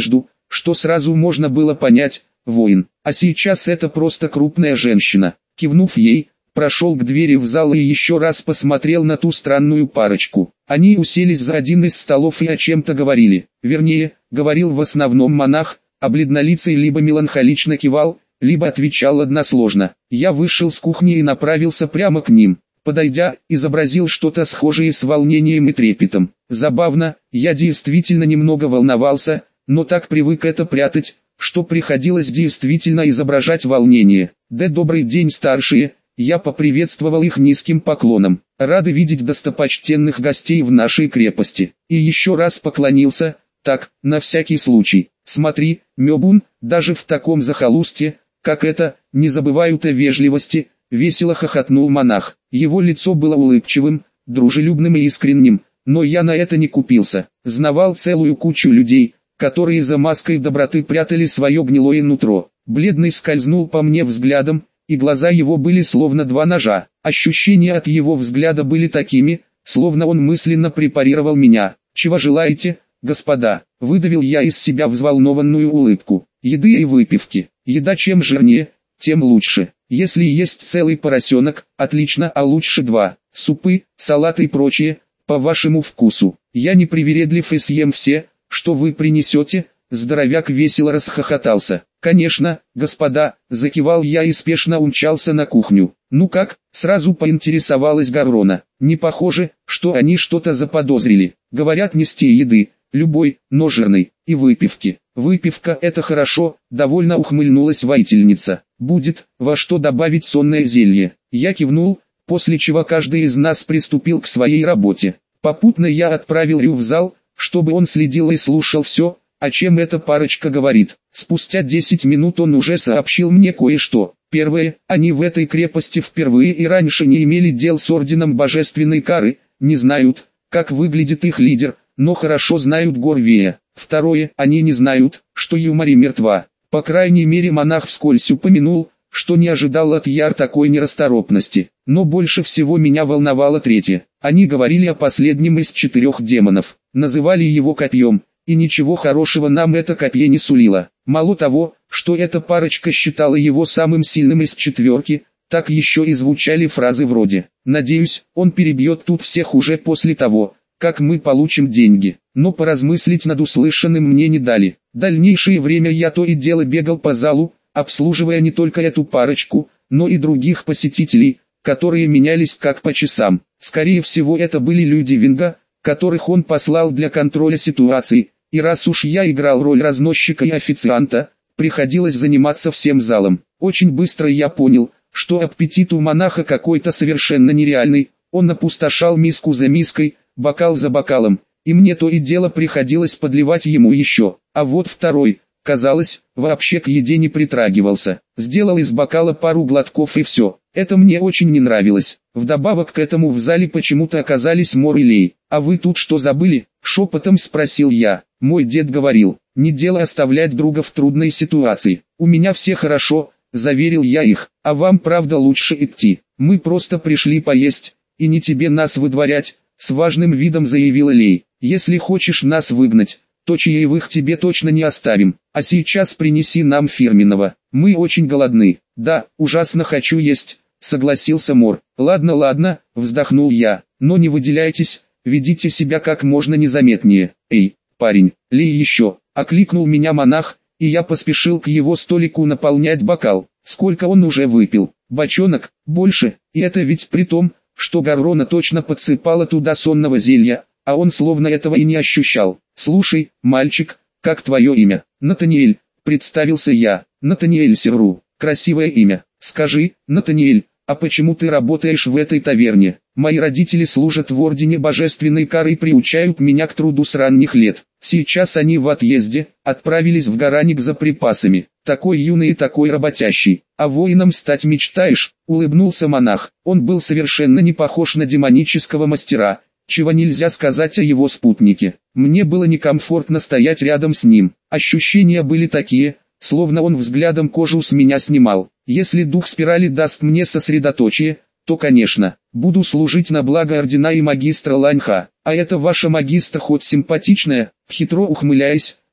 что сразу можно было понять, воин. А сейчас это просто крупная женщина. Кивнув ей, прошел к двери в зал и еще раз посмотрел на ту странную парочку. Они уселись за один из столов и о чем-то говорили. Вернее, говорил в основном монах, а бледнолицый либо меланхолично кивал, либо отвечал односложно. Я вышел с кухни и направился прямо к ним. Подойдя, изобразил что-то схожее с волнением и трепетом. Забавно, я действительно немного волновался, но так привык это прятать, что приходилось действительно изображать волнение. «Да добрый день, старшие!» Я поприветствовал их низким поклоном. «Рады видеть достопочтенных гостей в нашей крепости». И еще раз поклонился, так, на всякий случай. «Смотри, Мёбун, даже в таком захолустье, как это, не забывают о вежливости», — весело хохотнул монах. Его лицо было улыбчивым, дружелюбным и искренним, но я на это не купился. Знавал целую кучу людей, которые за маской доброты прятали свое гнилое нутро. Бледный скользнул по мне взглядом, и глаза его были словно два ножа. Ощущения от его взгляда были такими, словно он мысленно препарировал меня. «Чего желаете, господа?» — выдавил я из себя взволнованную улыбку. «Еды и выпивки. Еда чем жирнее, тем лучше. Если есть целый поросенок, отлично, а лучше два. Супы, салаты и прочее, по вашему вкусу. Я не привередлив и съем все, что вы принесете». Здоровяк весело расхохотался. «Конечно, господа», — закивал я и спешно умчался на кухню. «Ну как?» — сразу поинтересовалась Гаврона. «Не похоже, что они что-то заподозрили. Говорят нести еды, любой, но жирной, и выпивки». «Выпивка — это хорошо», — довольно ухмыльнулась воительница. «Будет, во что добавить сонное зелье». Я кивнул, после чего каждый из нас приступил к своей работе. Попутно я отправил Рю в зал, чтобы он следил и слушал все, о чем эта парочка говорит. Спустя десять минут он уже сообщил мне кое-что. Первое, они в этой крепости впервые и раньше не имели дел с орденом божественной кары, не знают, как выглядит их лидер, но хорошо знают Горвея. Второе, они не знают, что Юмари мертва. По крайней мере монах вскользь упомянул, что не ожидал от Яр такой нерасторопности. Но больше всего меня волновало третье. Они говорили о последнем из четырех демонов, называли его копьем. И ничего хорошего нам это копье не сулило. Мало того, что эта парочка считала его самым сильным из четверки, так еще и звучали фразы вроде «Надеюсь, он перебьет тут всех уже после того, как мы получим деньги». Но поразмыслить над услышанным мне не дали. Дальнейшее время я то и дело бегал по залу, обслуживая не только эту парочку, но и других посетителей, которые менялись как по часам. Скорее всего это были люди Винга, которых он послал для контроля ситуации. И раз уж я играл роль разносчика и официанта, приходилось заниматься всем залом. Очень быстро я понял, что аппетит у монаха какой-то совершенно нереальный. Он опустошал миску за миской, бокал за бокалом, и мне то и дело приходилось подливать ему еще. А вот второй, казалось, вообще к еде не притрагивался. Сделал из бокала пару глотков и все. Это мне очень не нравилось. Вдобавок к этому в зале почему-то оказались Мор и Лей. «А вы тут что забыли?» — шепотом спросил я. Мой дед говорил, не дело оставлять друга в трудной ситуации. «У меня все хорошо», — заверил я их. «А вам правда лучше идти. Мы просто пришли поесть, и не тебе нас выдворять», — с важным видом заявила Лей. «Если хочешь нас выгнать, то чаевых тебе точно не оставим. А сейчас принеси нам фирменного. Мы очень голодны». «Да, ужасно хочу есть», — согласился Мор. «Ладно, ладно», — вздохнул я, — «но не выделяйтесь, ведите себя как можно незаметнее». «Эй, парень, лей еще», — окликнул меня монах, и я поспешил к его столику наполнять бокал. Сколько он уже выпил? Бочонок? Больше? И это ведь при том, что Гаврона точно подсыпала туда сонного зелья, а он словно этого и не ощущал. «Слушай, мальчик, как твое имя?» «Натаниэль», — представился я. «Натаниэль Серру, красивое имя. Скажи, Натаниэль, а почему ты работаешь в этой таверне?» «Мои родители служат в Ордене Божественной Кары и приучают меня к труду с ранних лет. Сейчас они в отъезде, отправились в Гараник за припасами. Такой юный и такой работящий. А воином стать мечтаешь?» — улыбнулся монах. Он был совершенно не похож на демонического мастера, чего нельзя сказать о его спутнике. Мне было некомфортно стоять рядом с ним. Ощущения были такие, словно он взглядом кожу с меня снимал. Если дух спирали даст мне сосредоточие, то, конечно, буду служить на благо ордена и магистра Ланьха. А это ваша магистра хоть симпатичная? Хитро ухмыляясь,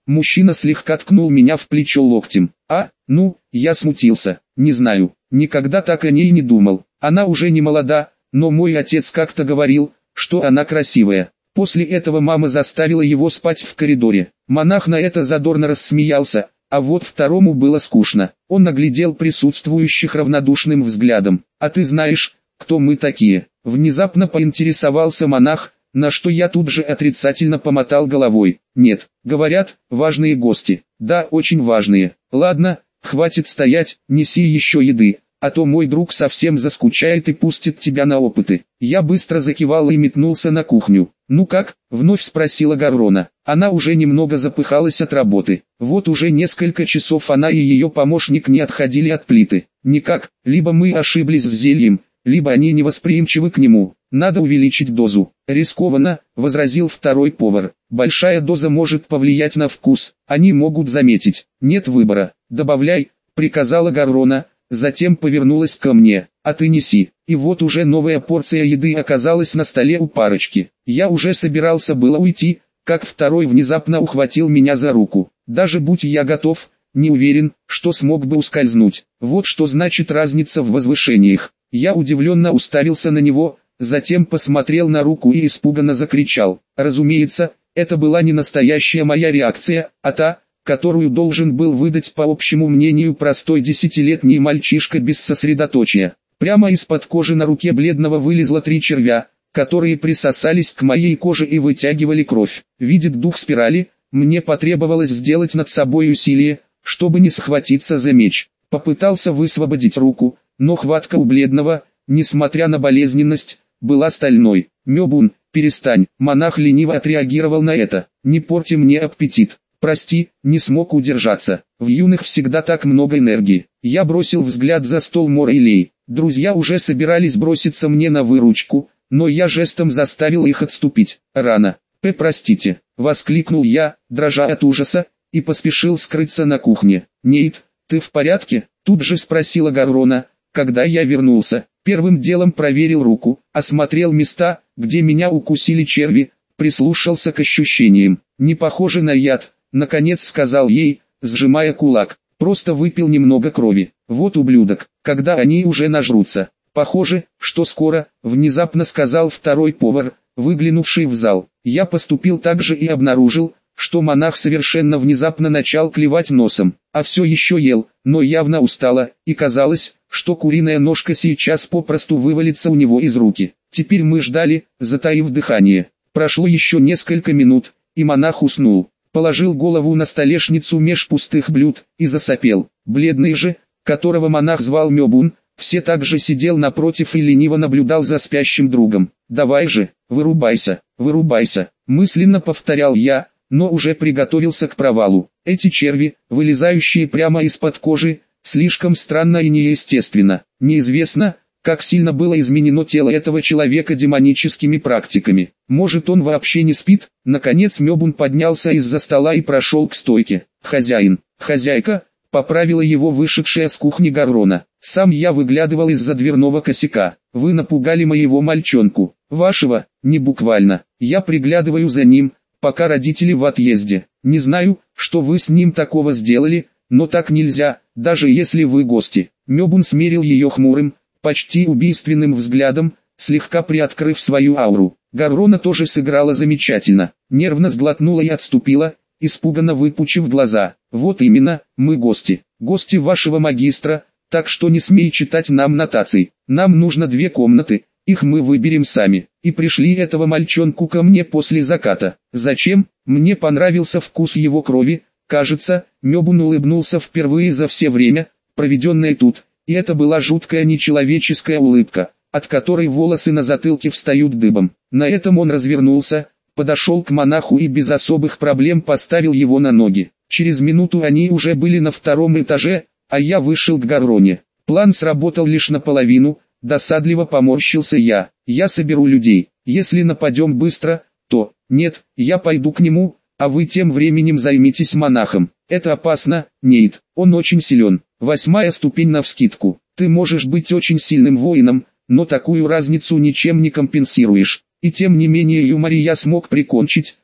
Мужчина слегка ткнул меня в плечо локтем. А, ну, я смутился. Не знаю, никогда так о ней не думал. Она уже не молода, но мой отец как-то говорил, что она красивая. После этого мама заставила его спать в коридоре. Монах на это задорно рассмеялся, а вот второму было скучно. Он оглядел присутствующих равнодушным взглядом. «А ты знаешь, кто мы такие?» Внезапно поинтересовался монах, на что я тут же отрицательно помотал головой. «Нет, говорят, важные гости». «Да, очень важные. Ладно, хватит стоять, неси еще еды, а то мой друг совсем заскучает и пустит тебя на опыты». Я быстро закивал и метнулся на кухню. «Ну как?» — вновь спросила Гаврона. Она уже немного запыхалась от работы. Вот уже несколько часов она и ее помощник не отходили от плиты. «Никак, либо мы ошиблись с зельем, либо они невосприимчивы к нему. Надо увеличить дозу». «Рискованно», — возразил второй повар. «Большая доза может повлиять на вкус, они могут заметить». «Нет выбора, добавляй», — приказала Гаврона, затем повернулась ко мне. «А ты неси». И вот уже новая порция еды оказалась на столе у парочки. Я уже собирался было уйти, как второй внезапно ухватил меня за руку. Даже будь я готов, не уверен, что смог бы ускользнуть. Вот что значит разница в возвышениях. Я удивленно уставился на него, затем посмотрел на руку и испуганно закричал. Разумеется, это была не настоящая моя реакция, а та, которую должен был выдать по общему мнению простой десятилетний мальчишка без сосредоточия. Прямо из-под кожи на руке бледного вылезло три червя, которые присосались к моей коже и вытягивали кровь. Видит дух спирали, мне потребовалось сделать над собой усилие, чтобы не схватиться за меч. Попытался высвободить руку, но хватка у бледного, несмотря на болезненность, была стальной. «Мёбун, перестань!» Монах лениво отреагировал на это. «Не порти мне аппетит. Прости, не смог удержаться. В юных всегда так много энергии». Я бросил взгляд за стол Мора и Лей. Друзья уже собирались броситься мне на выручку, но я жестом заставил их отступить. «Рано. П, простите», — воскликнул я, дрожа от ужаса, и поспешил скрыться на кухне. «Нейт, ты в порядке?» — тут же спросила Гаврона, когда я вернулся. Первым делом проверил руку, осмотрел места, где меня укусили черви, прислушался к ощущениям. «Не похоже на яд», — наконец сказал ей, сжимая кулак. «Просто выпил немного крови. Вот ублюдок, когда они уже нажрутся». «Похоже, что скоро», — внезапно сказал второй повар, выглянувший в зал. Я поступил так же и обнаружил, что монах совершенно внезапно начал клевать носом, а все еще ел, но явно устало, и казалось, что куриная ножка сейчас попросту вывалится у него из руки. Теперь мы ждали, затаив дыхание. Прошло еще несколько минут, и монах уснул. Положил голову на столешницу меж пустых блюд и засопел. Бледный же, которого монах звал Мёбун, все так же сидел напротив и лениво наблюдал за спящим другом. «Давай же, вырубайся, вырубайся», мысленно повторял я, но уже приготовился к провалу. Эти черви, вылезающие прямо из-под кожи, слишком странно и неестественно. Неизвестно, как сильно было изменено тело этого человека демоническими практиками. Может, он вообще не спит? Наконец Мёбун поднялся из-за стола и прошел к стойке. «Хозяин, хозяйка», — поправила его вышедшая с кухни Гаврона. Сам я выглядывал из-за дверного косяка. «Вы напугали моего мальчонку». «Вашего?» «Не буквально. Я приглядываю за ним, пока родители в отъезде. Не знаю, что вы с ним такого сделали, но так нельзя, даже если вы гости». Мёбун смерил ее хмурым, почти убийственным взглядом, слегка приоткрыв свою ауру. Гаврона тоже сыграла замечательно. Нервно сглотнула и отступила, испуганно выпучив глаза. «Вот именно, мы гости. Гости вашего магистра, так что не смей читать нам нотаций. Нам нужно две комнаты, их мы выберем сами. И пришли этого мальчонку ко мне после заката. Зачем? Мне понравился вкус его крови». Кажется, Мёбун улыбнулся впервые за все время, проведенное тут, и это была жуткая нечеловеческая улыбка, от которой волосы на затылке встают дыбом. На этом он развернулся, подошел к монаху и без особых проблем поставил его на ноги. Через минуту они уже были на втором этаже, а я вышел к Гавроне. План сработал лишь наполовину, досадливо поморщился я. Я соберу людей. Если нападем быстро, то... Нет, я пойду к нему, а вы тем временем займитесь монахом. Это опасно, Нейт, он очень силен. Восьмая ступень навскидку. Ты можешь быть очень сильным воином, но такую разницу ничем не компенсируешь. И тем не менее Юмари я смог прикончить,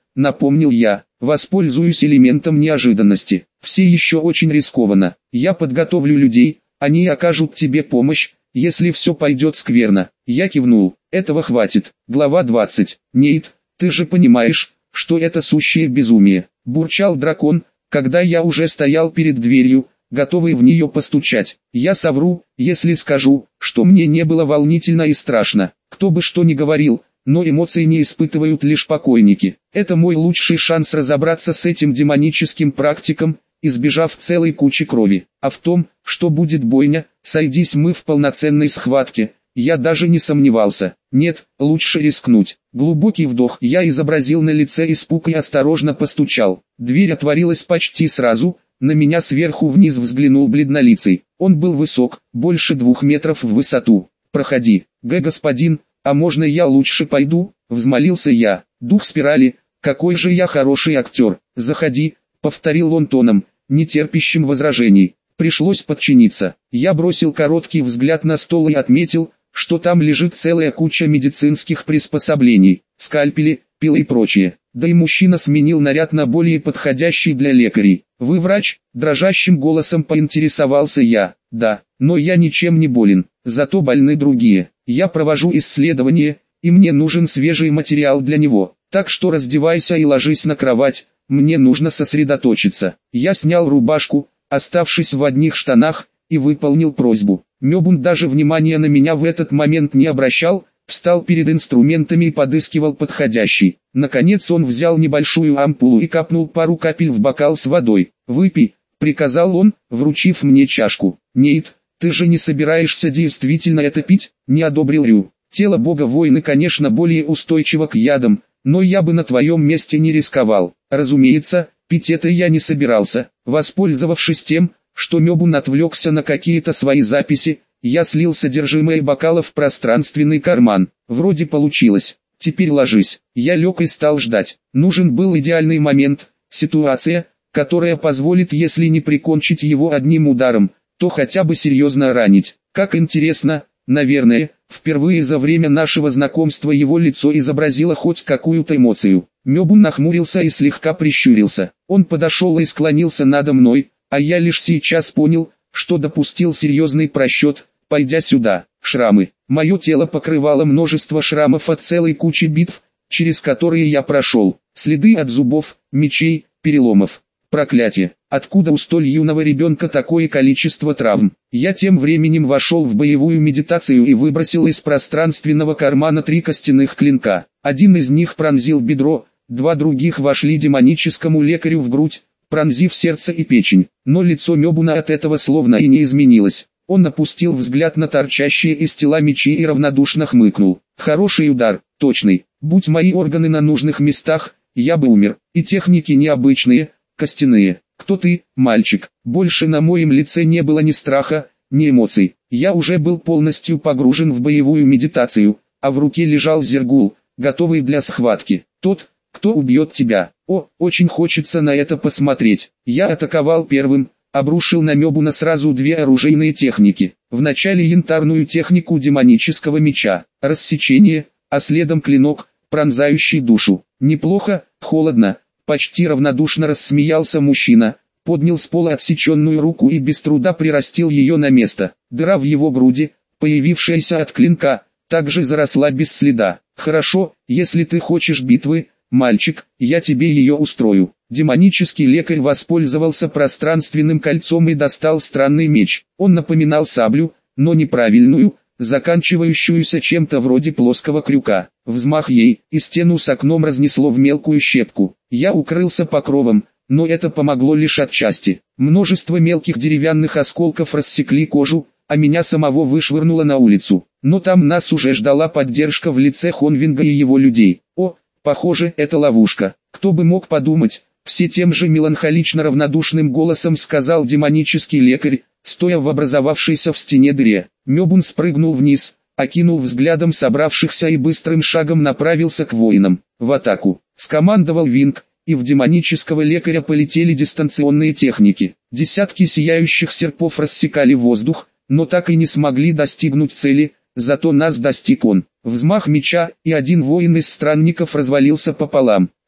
напомнил я. Воспользуюсь элементом неожиданности. Все еще очень рискованно. Я подготовлю людей, они окажут тебе помощь, если все пойдет скверно. Я кивнул. Этого хватит. Глава двадцать. Нейт, ты же понимаешь, что это сущее безумие. Бурчал дракон, когда я уже стоял перед дверью, готовый в нее постучать. Я совру, если скажу, что мне не было волнительно и страшно. Кто бы что ни говорил, но эмоций не испытывают лишь покойники. Это мой лучший шанс разобраться с этим демоническим практиком, избежав целой кучи крови. А в том, что будет бойня, сойдись мы в полноценной схватке, я даже не сомневался. Нет, лучше рискнуть. Глубокий вдох. Я изобразил на лице испуг и осторожно постучал. Дверь отворилась почти сразу. На меня сверху вниз взглянул бледнолицый. Он был высок, больше двух метров в высоту. «Проходи, г господин, а можно я лучше пойду?» — взмолился я. «Дух спирали, какой же я хороший актер!» «Заходи», — повторил он тоном, не терпящим возражений. Пришлось подчиниться. Я бросил короткий взгляд на стол и отметил, что там лежит целая куча медицинских приспособлений, скальпели, пилы и прочее. Да и мужчина сменил наряд на более подходящий для лекарей. «Вы врач?» – дрожащим голосом поинтересовался я. «Да, но я ничем не болен, зато больны другие. Я провожу исследование, и мне нужен свежий материал для него. Так что раздевайся и ложись на кровать, мне нужно сосредоточиться». Я снял рубашку, оставшись в одних штанах, и выполнил просьбу. Мёбун даже внимания на меня в этот момент не обращал, встал перед инструментами и подыскивал подходящий. Наконец он взял небольшую ампулу и капнул пару капель в бокал с водой. «Выпей», — приказал он, вручив мне чашку. «Нейт, ты же не собираешься действительно это пить?» — не одобрил Рю. «Тело бога-воина, конечно, более устойчиво к ядам, но я бы на твоем месте не рисковал. Разумеется, пить это я не собирался». Воспользовавшись тем, что Мёбун отвлекся на какие-то свои записи, я слил содержимое бокала в пространственный карман. Вроде получилось. «Теперь ложись». Я лег и стал ждать. Нужен был идеальный момент, ситуация, которая позволит, если не прикончить его одним ударом, то хотя бы серьезно ранить. Как интересно, наверное, впервые за время нашего знакомства его лицо изобразило хоть какую-то эмоцию. Мёбун нахмурился и слегка прищурился. Он подошел и склонился надо мной, а я лишь сейчас понял, что допустил серьезный просчет, пойдя сюда. Шрамы. Мое тело покрывало множество шрамов от целой кучи битв, через которые я прошел. Следы от зубов, мечей, переломов. Проклятие. Откуда у столь юного ребенка такое количество травм? Я тем временем вошел в боевую медитацию и выбросил из пространственного кармана три костяных клинка. Один из них пронзил бедро, два других вошли демоническому лекарю в грудь, пронзив сердце и печень. Но лицо Мёбуна от этого словно и не изменилось. Он опустил взгляд на торчащие из тела мечи и равнодушно хмыкнул. Хороший удар, точный. Будь мои органы на нужных местах, я бы умер. И техники необычные, костяные. Кто ты, мальчик? Больше на моем лице не было ни страха, ни эмоций. Я уже был полностью погружен в боевую медитацию, а в руке лежал зергул, готовый для схватки. Тот, кто убьет тебя. О, очень хочется на это посмотреть. Я атаковал первым, обрушил на Мёбуна сразу две оружейные техники. Вначале янтарную технику демонического меча, рассечение, а следом клинок, пронзающий душу. Неплохо, холодно, почти равнодушно рассмеялся мужчина, поднял с пола отсеченную руку и без труда прирастил ее на место. Дыра в его груди, появившаяся от клинка, также заросла без следа. «Хорошо, если ты хочешь битвы, мальчик, я тебе ее устрою». Демонический лекарь воспользовался пространственным кольцом и достал странный меч. Он напоминал саблю, но неправильную, заканчивающуюся чем-то вроде плоского крюка. Взмах ей, и стену с окном разнесло в мелкую щепку. Я укрылся покровом, но это помогло лишь отчасти. Множество мелких деревянных осколков рассекли кожу, а меня самого вышвырнуло на улицу. Но там нас уже ждала поддержка в лице Хонвинга и его людей. О, похоже, это ловушка. Кто бы мог подумать, все тем же меланхолично равнодушным голосом сказал демонический лекарь, стоя в образовавшейся в стене дыре. Мёбун спрыгнул вниз, окинул взглядом собравшихся и быстрым шагом направился к воинам. В атаку. Скомандовал Винг, и в демонического лекаря полетели дистанционные техники. Десятки сияющих серпов рассекали воздух, но так и не смогли достигнуть цели, зато нас достиг он. Взмах меча, и один воин из странников развалился пополам.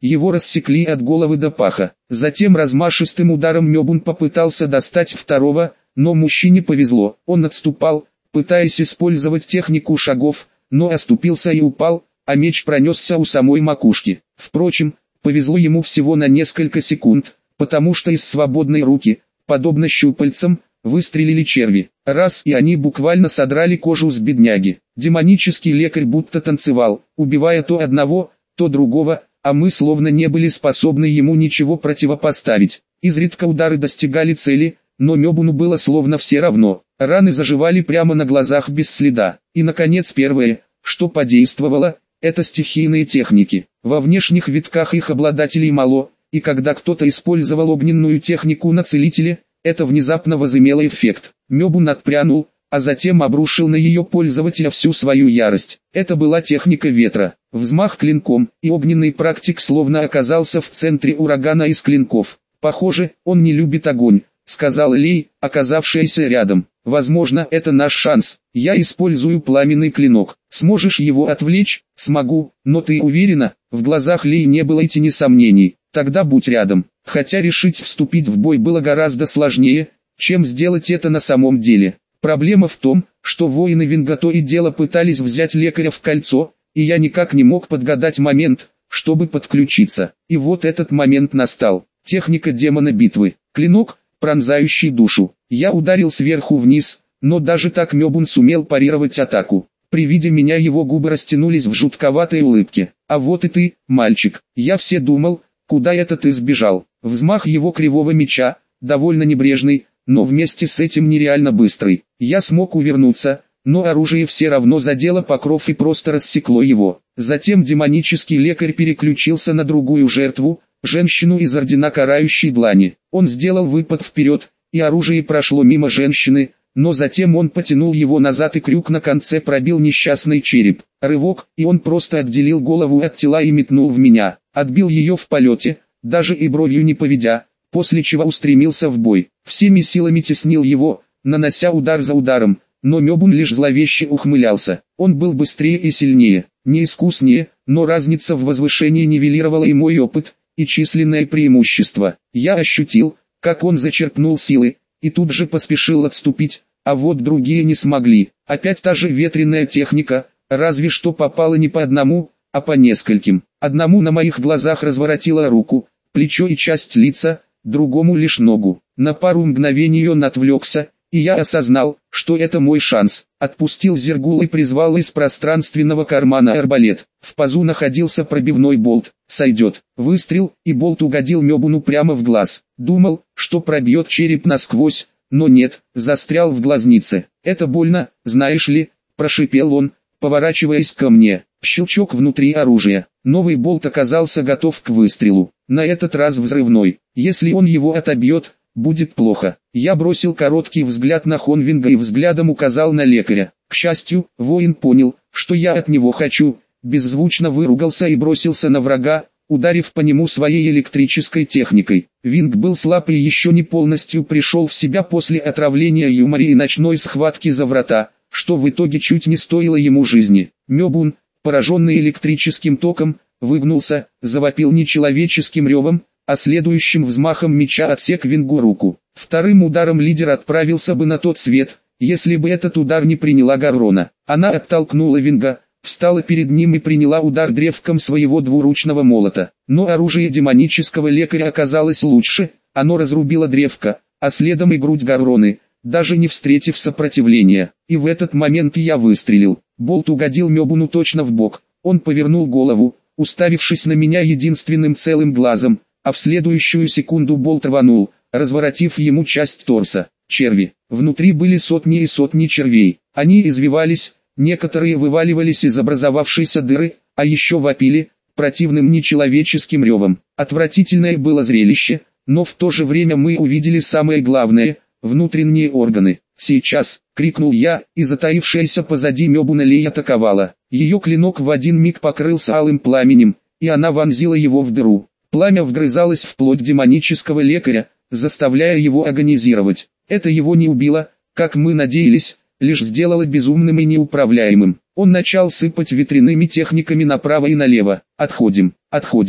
его рассекли от головы до паха. Затем размашистым ударом Мёбун попытался достать второго, но мужчине повезло, он отступал, пытаясь использовать технику шагов, но оступился и упал, а меч пронесся у самой макушки. Впрочем, повезло ему всего на несколько секунд, потому что из свободной руки, подобно щупальцам, выстрелили черви. Раз, и они буквально содрали кожу с бедняги. Демонический лекарь будто танцевал, убивая то одного, то другого, а мы словно не были способны ему ничего противопоставить. Изредка удары достигали цели, но Мёбуну было словно все равно. Раны заживали прямо на глазах без следа. И наконец первое, что подействовало, это стихийные техники. Во внешних витках их обладателей мало, и когда кто-то использовал огненную технику на целителе, это внезапно возымело эффект. Мёбун отпрянул, а затем обрушил на ее пользователя всю свою ярость. Это была техника ветра. Взмах клинком, и огненный практик словно оказался в центре урагана из клинков. «Похоже, он не любит огонь», — сказал Лей, оказавшаяся рядом. «Возможно, это наш шанс. Я использую пламенный клинок. Сможешь его отвлечь?» «Смогу, но ты уверена?» В глазах Лей не было и тени сомнений. «Тогда будь рядом». Хотя решить вступить в бой было гораздо сложнее, чем сделать это на самом деле. Проблема в том, что воины Винга то и дело пытались взять лекаря в кольцо, и я никак не мог подгадать момент, чтобы подключиться. И вот этот момент настал. Техника демона битвы. Клинок, пронзающий душу. Я ударил сверху вниз, но даже так Мёбун сумел парировать атаку. При виде меня его губы растянулись в жутковатой улыбке. «А вот и ты, мальчик. Я все думал, куда это ты сбежал?» Взмах его кривого меча, довольно небрежный, но вместе с этим нереально быстрый. Я смог увернуться, но оружие все равно задело покров и просто рассекло его. Затем демонический лекарь переключился на другую жертву, женщину из ордена карающей длани. Он сделал выпад вперед, и оружие прошло мимо женщины, но затем он потянул его назад и крюк на конце пробил несчастный череп. Рывок, и он просто отделил голову от тела и метнул в меня. Отбил ее в полете, даже и бровью не поведя, после чего устремился в бой. Всеми силами теснил его, нанося удар за ударом, но Мёбун лишь зловеще ухмылялся. Он был быстрее и сильнее, не искуснее, но разница в возвышении нивелировала и мой опыт, и численное преимущество. Я ощутил, как он зачерпнул силы, и тут же поспешил отступить, а вот другие не смогли. Опять та же ветреная техника, разве что попала не по одному, а по нескольким. Одному на моих глазах разворотило руку, плечо и часть лица, другому лишь ногу. На пару мгновений он отвлекся, и я осознал, что это мой шанс. Отпустил Зергул и призвал из пространственного кармана арбалет. В пазу находился пробивной болт. Сойдет. Выстрел, и болт угодил Мёбуну прямо в глаз. Думал, что пробьет череп насквозь, но нет, застрял в глазнице. «Это больно, знаешь ли», – прошипел он, поворачиваясь ко мне. Щелчок внутри оружия. Новый болт оказался готов к выстрелу. На этот раз взрывной. Если он его отобьет, будет плохо. Я бросил короткий взгляд на Хонвинга и взглядом указал на лекаря. К счастью, воин понял, что я от него хочу, беззвучно выругался и бросился на врага, ударив по нему своей электрической техникой. Винг был слаб и еще не полностью пришел в себя после отравления Юмари и ночной схватки за врата, что в итоге чуть не стоило ему жизни. Мёбун, пораженный электрическим током, выгнулся, завопил нечеловеческим ревом, а следующим взмахом меча отсек Вингу руку. Вторым ударом лидер отправился бы на тот свет, если бы этот удар не приняла Гаррона. Она оттолкнула Винга, встала перед ним и приняла удар древком своего двуручного молота. Но оружие демонического лекаря оказалось лучше, оно разрубило древко, а следом и грудь Гарроны, даже не встретив сопротивления. И в этот момент я выстрелил. Болт угодил Мёбуну точно в бок. Он повернул голову, уставившись на меня единственным целым глазом, а в следующую секунду болт рванул, разворотив ему часть торса. Черви. Внутри были сотни и сотни червей. Они извивались, некоторые вываливались из образовавшейся дыры, а еще вопили, противным нечеловеческим ревом. Отвратительное было зрелище, но в то же время мы увидели самое главное – внутренние органы. «Сейчас!» – крикнул я, и затаившаяся позади Мёбуна Лей атаковала. Ее клинок в один миг покрылся алым пламенем, и она вонзила его в дыру. Пламя вгрызалось в плоть демонического лекаря, заставляя его агонизировать. Это его не убило, как мы надеялись, лишь сделало безумным и неуправляемым. Он начал сыпать ветряными техниками направо и налево. «Отходим, отходим!»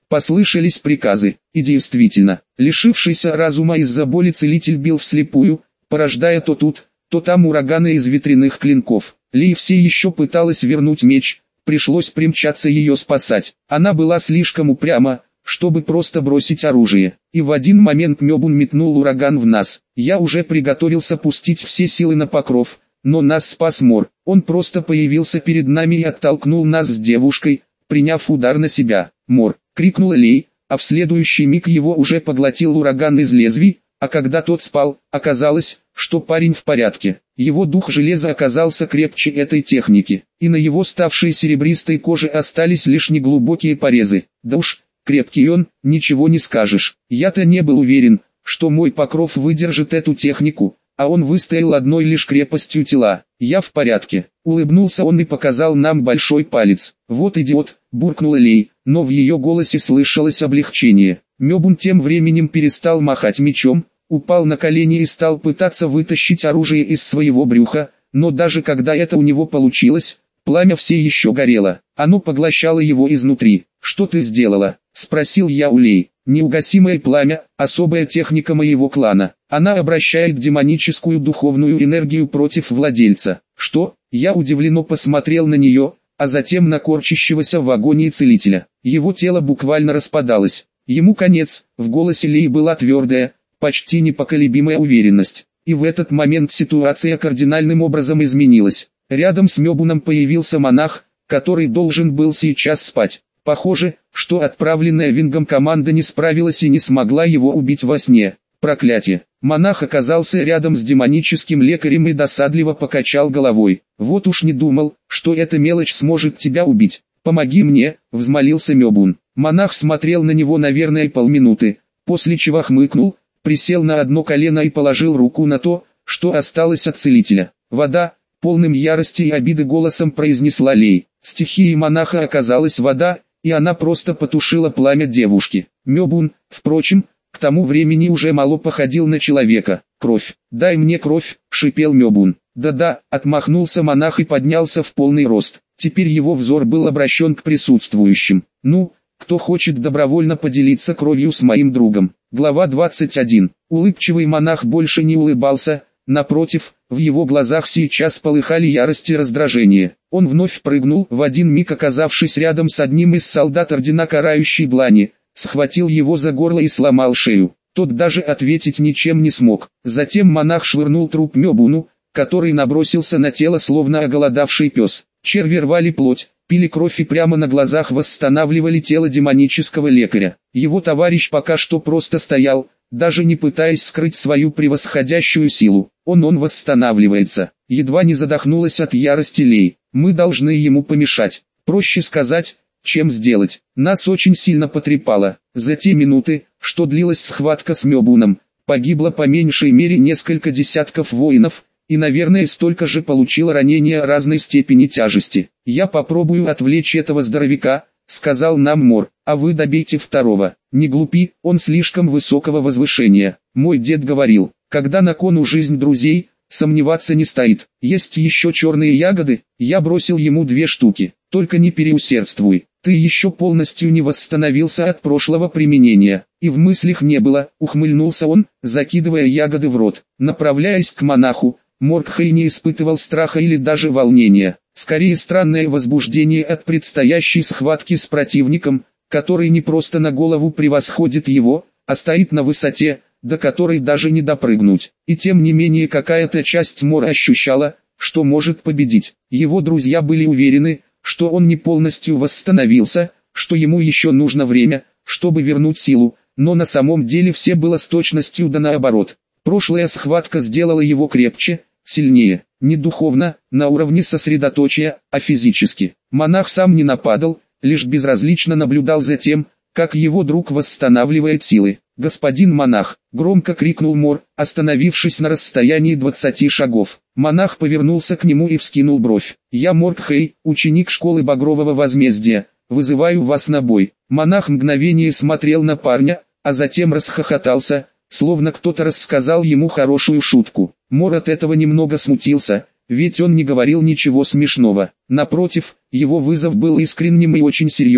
Послышались приказы, и действительно, лишившийся разума из-за боли целитель бил вслепую, порождая то тут, то там ураганы из ветряных клинков. Лей все еще пыталась вернуть меч, пришлось примчаться ее спасать. Она была слишком упряма, чтобы просто бросить оружие. И в один момент Мёбун метнул ураган в нас. Я уже приготовился пустить все силы на покров, но нас спас Мор. Он просто появился перед нами и оттолкнул нас с девушкой, приняв удар на себя. «Мор!» — крикнула Лей, а в следующий миг его уже поглотил ураган из лезвий, а когда тот спал, оказалось, что парень в порядке. Его дух железа оказался крепче этой техники, и на его ставшей серебристой коже остались лишь неглубокие порезы. Да уж, крепкий он, ничего не скажешь. Я-то не был уверен, что мой покров выдержит эту технику, а он выстоял одной лишь крепостью тела. «Я в порядке», — улыбнулся он и показал нам большой палец. «Вот идиот», — буркнула Лей, но в ее голосе слышалось облегчение. Мёбун тем временем перестал махать мечом, упал на колени и стал пытаться вытащить оружие из своего брюха, но даже когда это у него получилось, пламя все еще горело, оно поглощало его изнутри. «Что ты сделала?» — спросил я у Лей. «Неугасимое пламя, особая техника моего клана. Она обращает демоническую духовную энергию против владельца». «Что?» — я удивленно посмотрел на нее, а затем на корчащегося в агонии целителя. Его тело буквально распадалось. Ему конец. В голосе Лей была твердая, почти непоколебимая уверенность. И в этот момент ситуация кардинальным образом изменилась. Рядом с Мёбуном появился монах, который должен был сейчас спать. Похоже, что отправленная Вингом команда не справилась и не смогла его убить во сне. Проклятие! Монах оказался рядом с демоническим лекарем и досадливо покачал головой. «Вот уж не думал, что эта мелочь сможет тебя убить. Помоги мне», — взмолился Мёбун. Монах смотрел на него, наверное, полминуты, после чего хмыкнул, присел на одно колено и положил руку на то, что осталось от целителя. «Вода», — полным ярости и обиды голосом произнесла Лей. Стихией монаха оказалась вода, и она просто потушила пламя девушки. Мёбун, впрочем, к тому времени уже мало походил на человека. «Кровь! Дай мне кровь!» — шипел Мёбун. «Да-да», — отмахнулся монах и поднялся в полный рост. Теперь его взор был обращен к присутствующим. «Ну, кто хочет добровольно поделиться кровью с моим другом?» Глава двадцать один. Улыбчивый монах больше не улыбался, напротив, в его глазах сейчас полыхали ярость и раздражение. Он вновь прыгнул, в один миг оказавшись рядом с одним из солдат ордена карающей длани, схватил его за горло и сломал шею. Тот даже ответить ничем не смог. Затем монах швырнул труп Мёбуну, который набросился на тело словно оголодавший пес. Черви рвали плоть, пили кровь и прямо на глазах восстанавливали тело демонического лекаря. Его товарищ пока что просто стоял, даже не пытаясь скрыть свою превосходящую силу. Он он восстанавливается. Едва не задохнулась от ярости Лей. Мы должны ему помешать. Проще сказать, чем сделать. Нас очень сильно потрепало. За те минуты, что длилась схватка с Мёбуном, погибло по меньшей мере несколько десятков воинов, и, наверное, столько же получило ранения разной степени тяжести. «Я попробую отвлечь этого здоровяка», — сказал нам Мор, — «а вы добейте второго. Не глупи, он слишком высокого возвышения. Мой дед говорил, когда на кону жизнь друзей, сомневаться не стоит. Есть еще черные ягоды?» Я бросил ему две штуки. «Только не переусердствуй, ты еще полностью не восстановился от прошлого применения». И в мыслях не было, ухмыльнулся он, закидывая ягоды в рот. Направляясь к монаху, Мордхей не испытывал страха или даже волнения, скорее странное возбуждение от предстоящей схватки с противником, который не просто на голову превосходит его, а стоит на высоте, до которой даже не допрыгнуть. И тем не менее какая-то часть Мора ощущала, что может победить. Его друзья были уверены, что он не полностью восстановился, что ему еще нужно время, чтобы вернуть силу, но на самом деле все было с точностью да наоборот. Прошлая схватка сделала его крепче, сильнее, не духовно, на уровне сосредоточия, а физически. Монах сам не нападал, лишь безразлично наблюдал за тем, как его друг восстанавливает силы. «Господин монах!» — громко крикнул Мор, остановившись на расстоянии двадцати шагов. Монах повернулся к нему и вскинул бровь. «Я Мордхей, ученик школы Багрового Возмездия, вызываю вас на бой». Монах мгновение смотрел на парня, а затем расхохотался, словно кто-то рассказал ему хорошую шутку. Мор от этого немного смутился, ведь он не говорил ничего смешного. Напротив, его вызов был искренним и очень серьезным.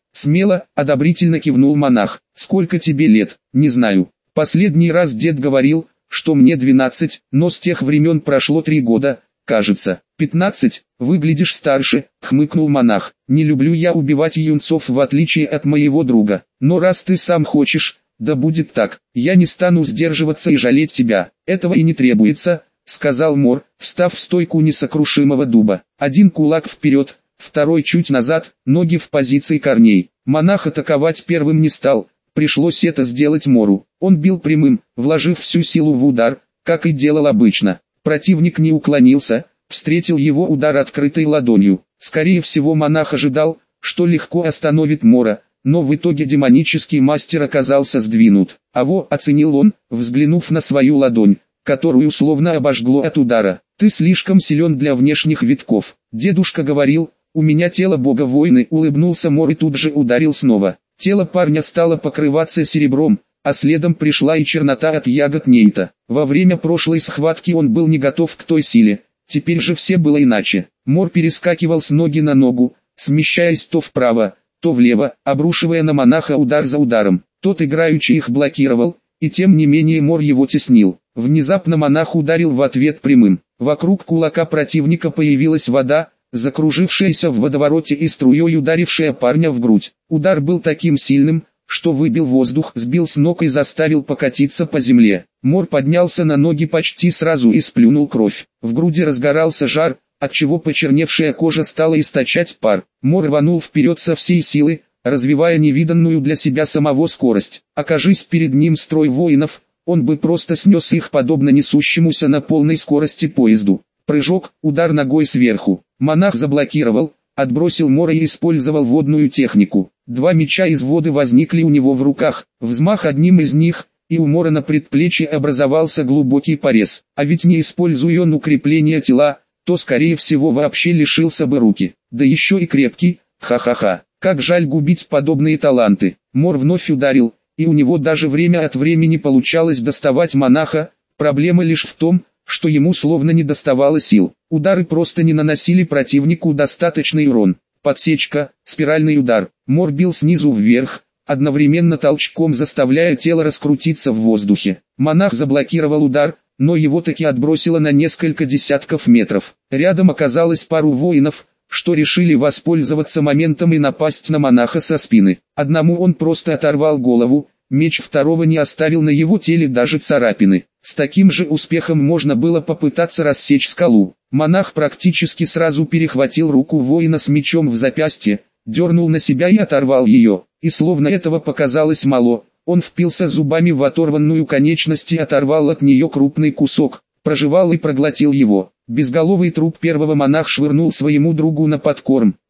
Смело, одобрительно кивнул монах. Сколько тебе лет? Не знаю. Последний раз дед говорил, что мне двенадцать, но с тех времен прошло три года, кажется. Пятнадцать, выглядишь старше, хмыкнул монах. Не люблю я убивать юнцов в отличие от моего друга. Но раз ты сам хочешь, да будет так. Я не стану сдерживаться и жалеть тебя. Этого и не требуется, сказал Мор, встав в стойку несокрушимого дуба. Один кулак вперед, второй чуть назад, ноги в позиции корней. Монах атаковать первым не стал, пришлось это сделать Мору. Он бил прямым, вложив всю силу в удар, как и делал обычно. Противник не уклонился, встретил его удар открытой ладонью. Скорее всего монах ожидал, что легко остановит Мора, но в итоге демонический мастер оказался сдвинут. «Аво», оценил он, взглянув на свою ладонь, которую словно обожгло от удара. «Ты слишком силен для внешних витков. Дедушка говорил, у меня тело бога войны», улыбнулся Мор и тут же ударил снова. Тело парня стало покрываться серебром, а следом пришла и чернота от ягод Нейта. Во время прошлой схватки он был не готов к той силе, теперь же все было иначе. Мор перескакивал с ноги на ногу, смещаясь то вправо, то влево, обрушивая на монаха удар за ударом. Тот играючи их блокировал, и тем не менее Мор его теснил. Внезапно монах ударил в ответ прямым. Вокруг кулака противника появилась вода, закружившаяся в водовороте и струей ударившая парня в грудь. Удар был таким сильным, что выбил воздух, сбил с ног и заставил покатиться по земле. Мор поднялся на ноги почти сразу и сплюнул кровь. В груди разгорался жар, отчего почерневшая кожа стала источать пар. Мор рванул вперед со всей силы, развивая невиданную для себя самого скорость. Окажись перед ним строй воинов, он бы просто снес их подобно несущемуся на полной скорости поезду. Прыжок, удар ногой сверху. Монах заблокировал, отбросил Мора и использовал водную технику. Два меча из воды возникли у него в руках, взмах одним из них, и у Мора на предплечье образовался глубокий порез. А ведь не используя он укрепление тела, то скорее всего вообще лишился бы руки. Да еще и крепкий, ха-ха-ха. Как жаль губить подобные таланты. Мор вновь ударил, и у него даже время от времени получалось доставать монаха. Проблема лишь в том, что ему словно не доставало сил. Удары просто не наносили противнику достаточный урон. Подсечка, спиральный удар. Мор бил снизу вверх, одновременно толчком заставляя тело раскрутиться в воздухе. Монах заблокировал удар, но его таки отбросило на несколько десятков метров. Рядом оказалось пару воинов, что решили воспользоваться моментом и напасть на монаха со спины. Одному он просто оторвал голову, меч второго не оставил на его теле даже царапины. С таким же успехом можно было попытаться рассечь скалу. Монах практически сразу перехватил руку воина с мечом в запястье, дернул на себя и оторвал ее. И словно этого показалось мало, он впился зубами в оторванную конечность и оторвал от нее крупный кусок, прожевал и проглотил его. Безголовый труп первого монах швырнул своему другу на подкорм.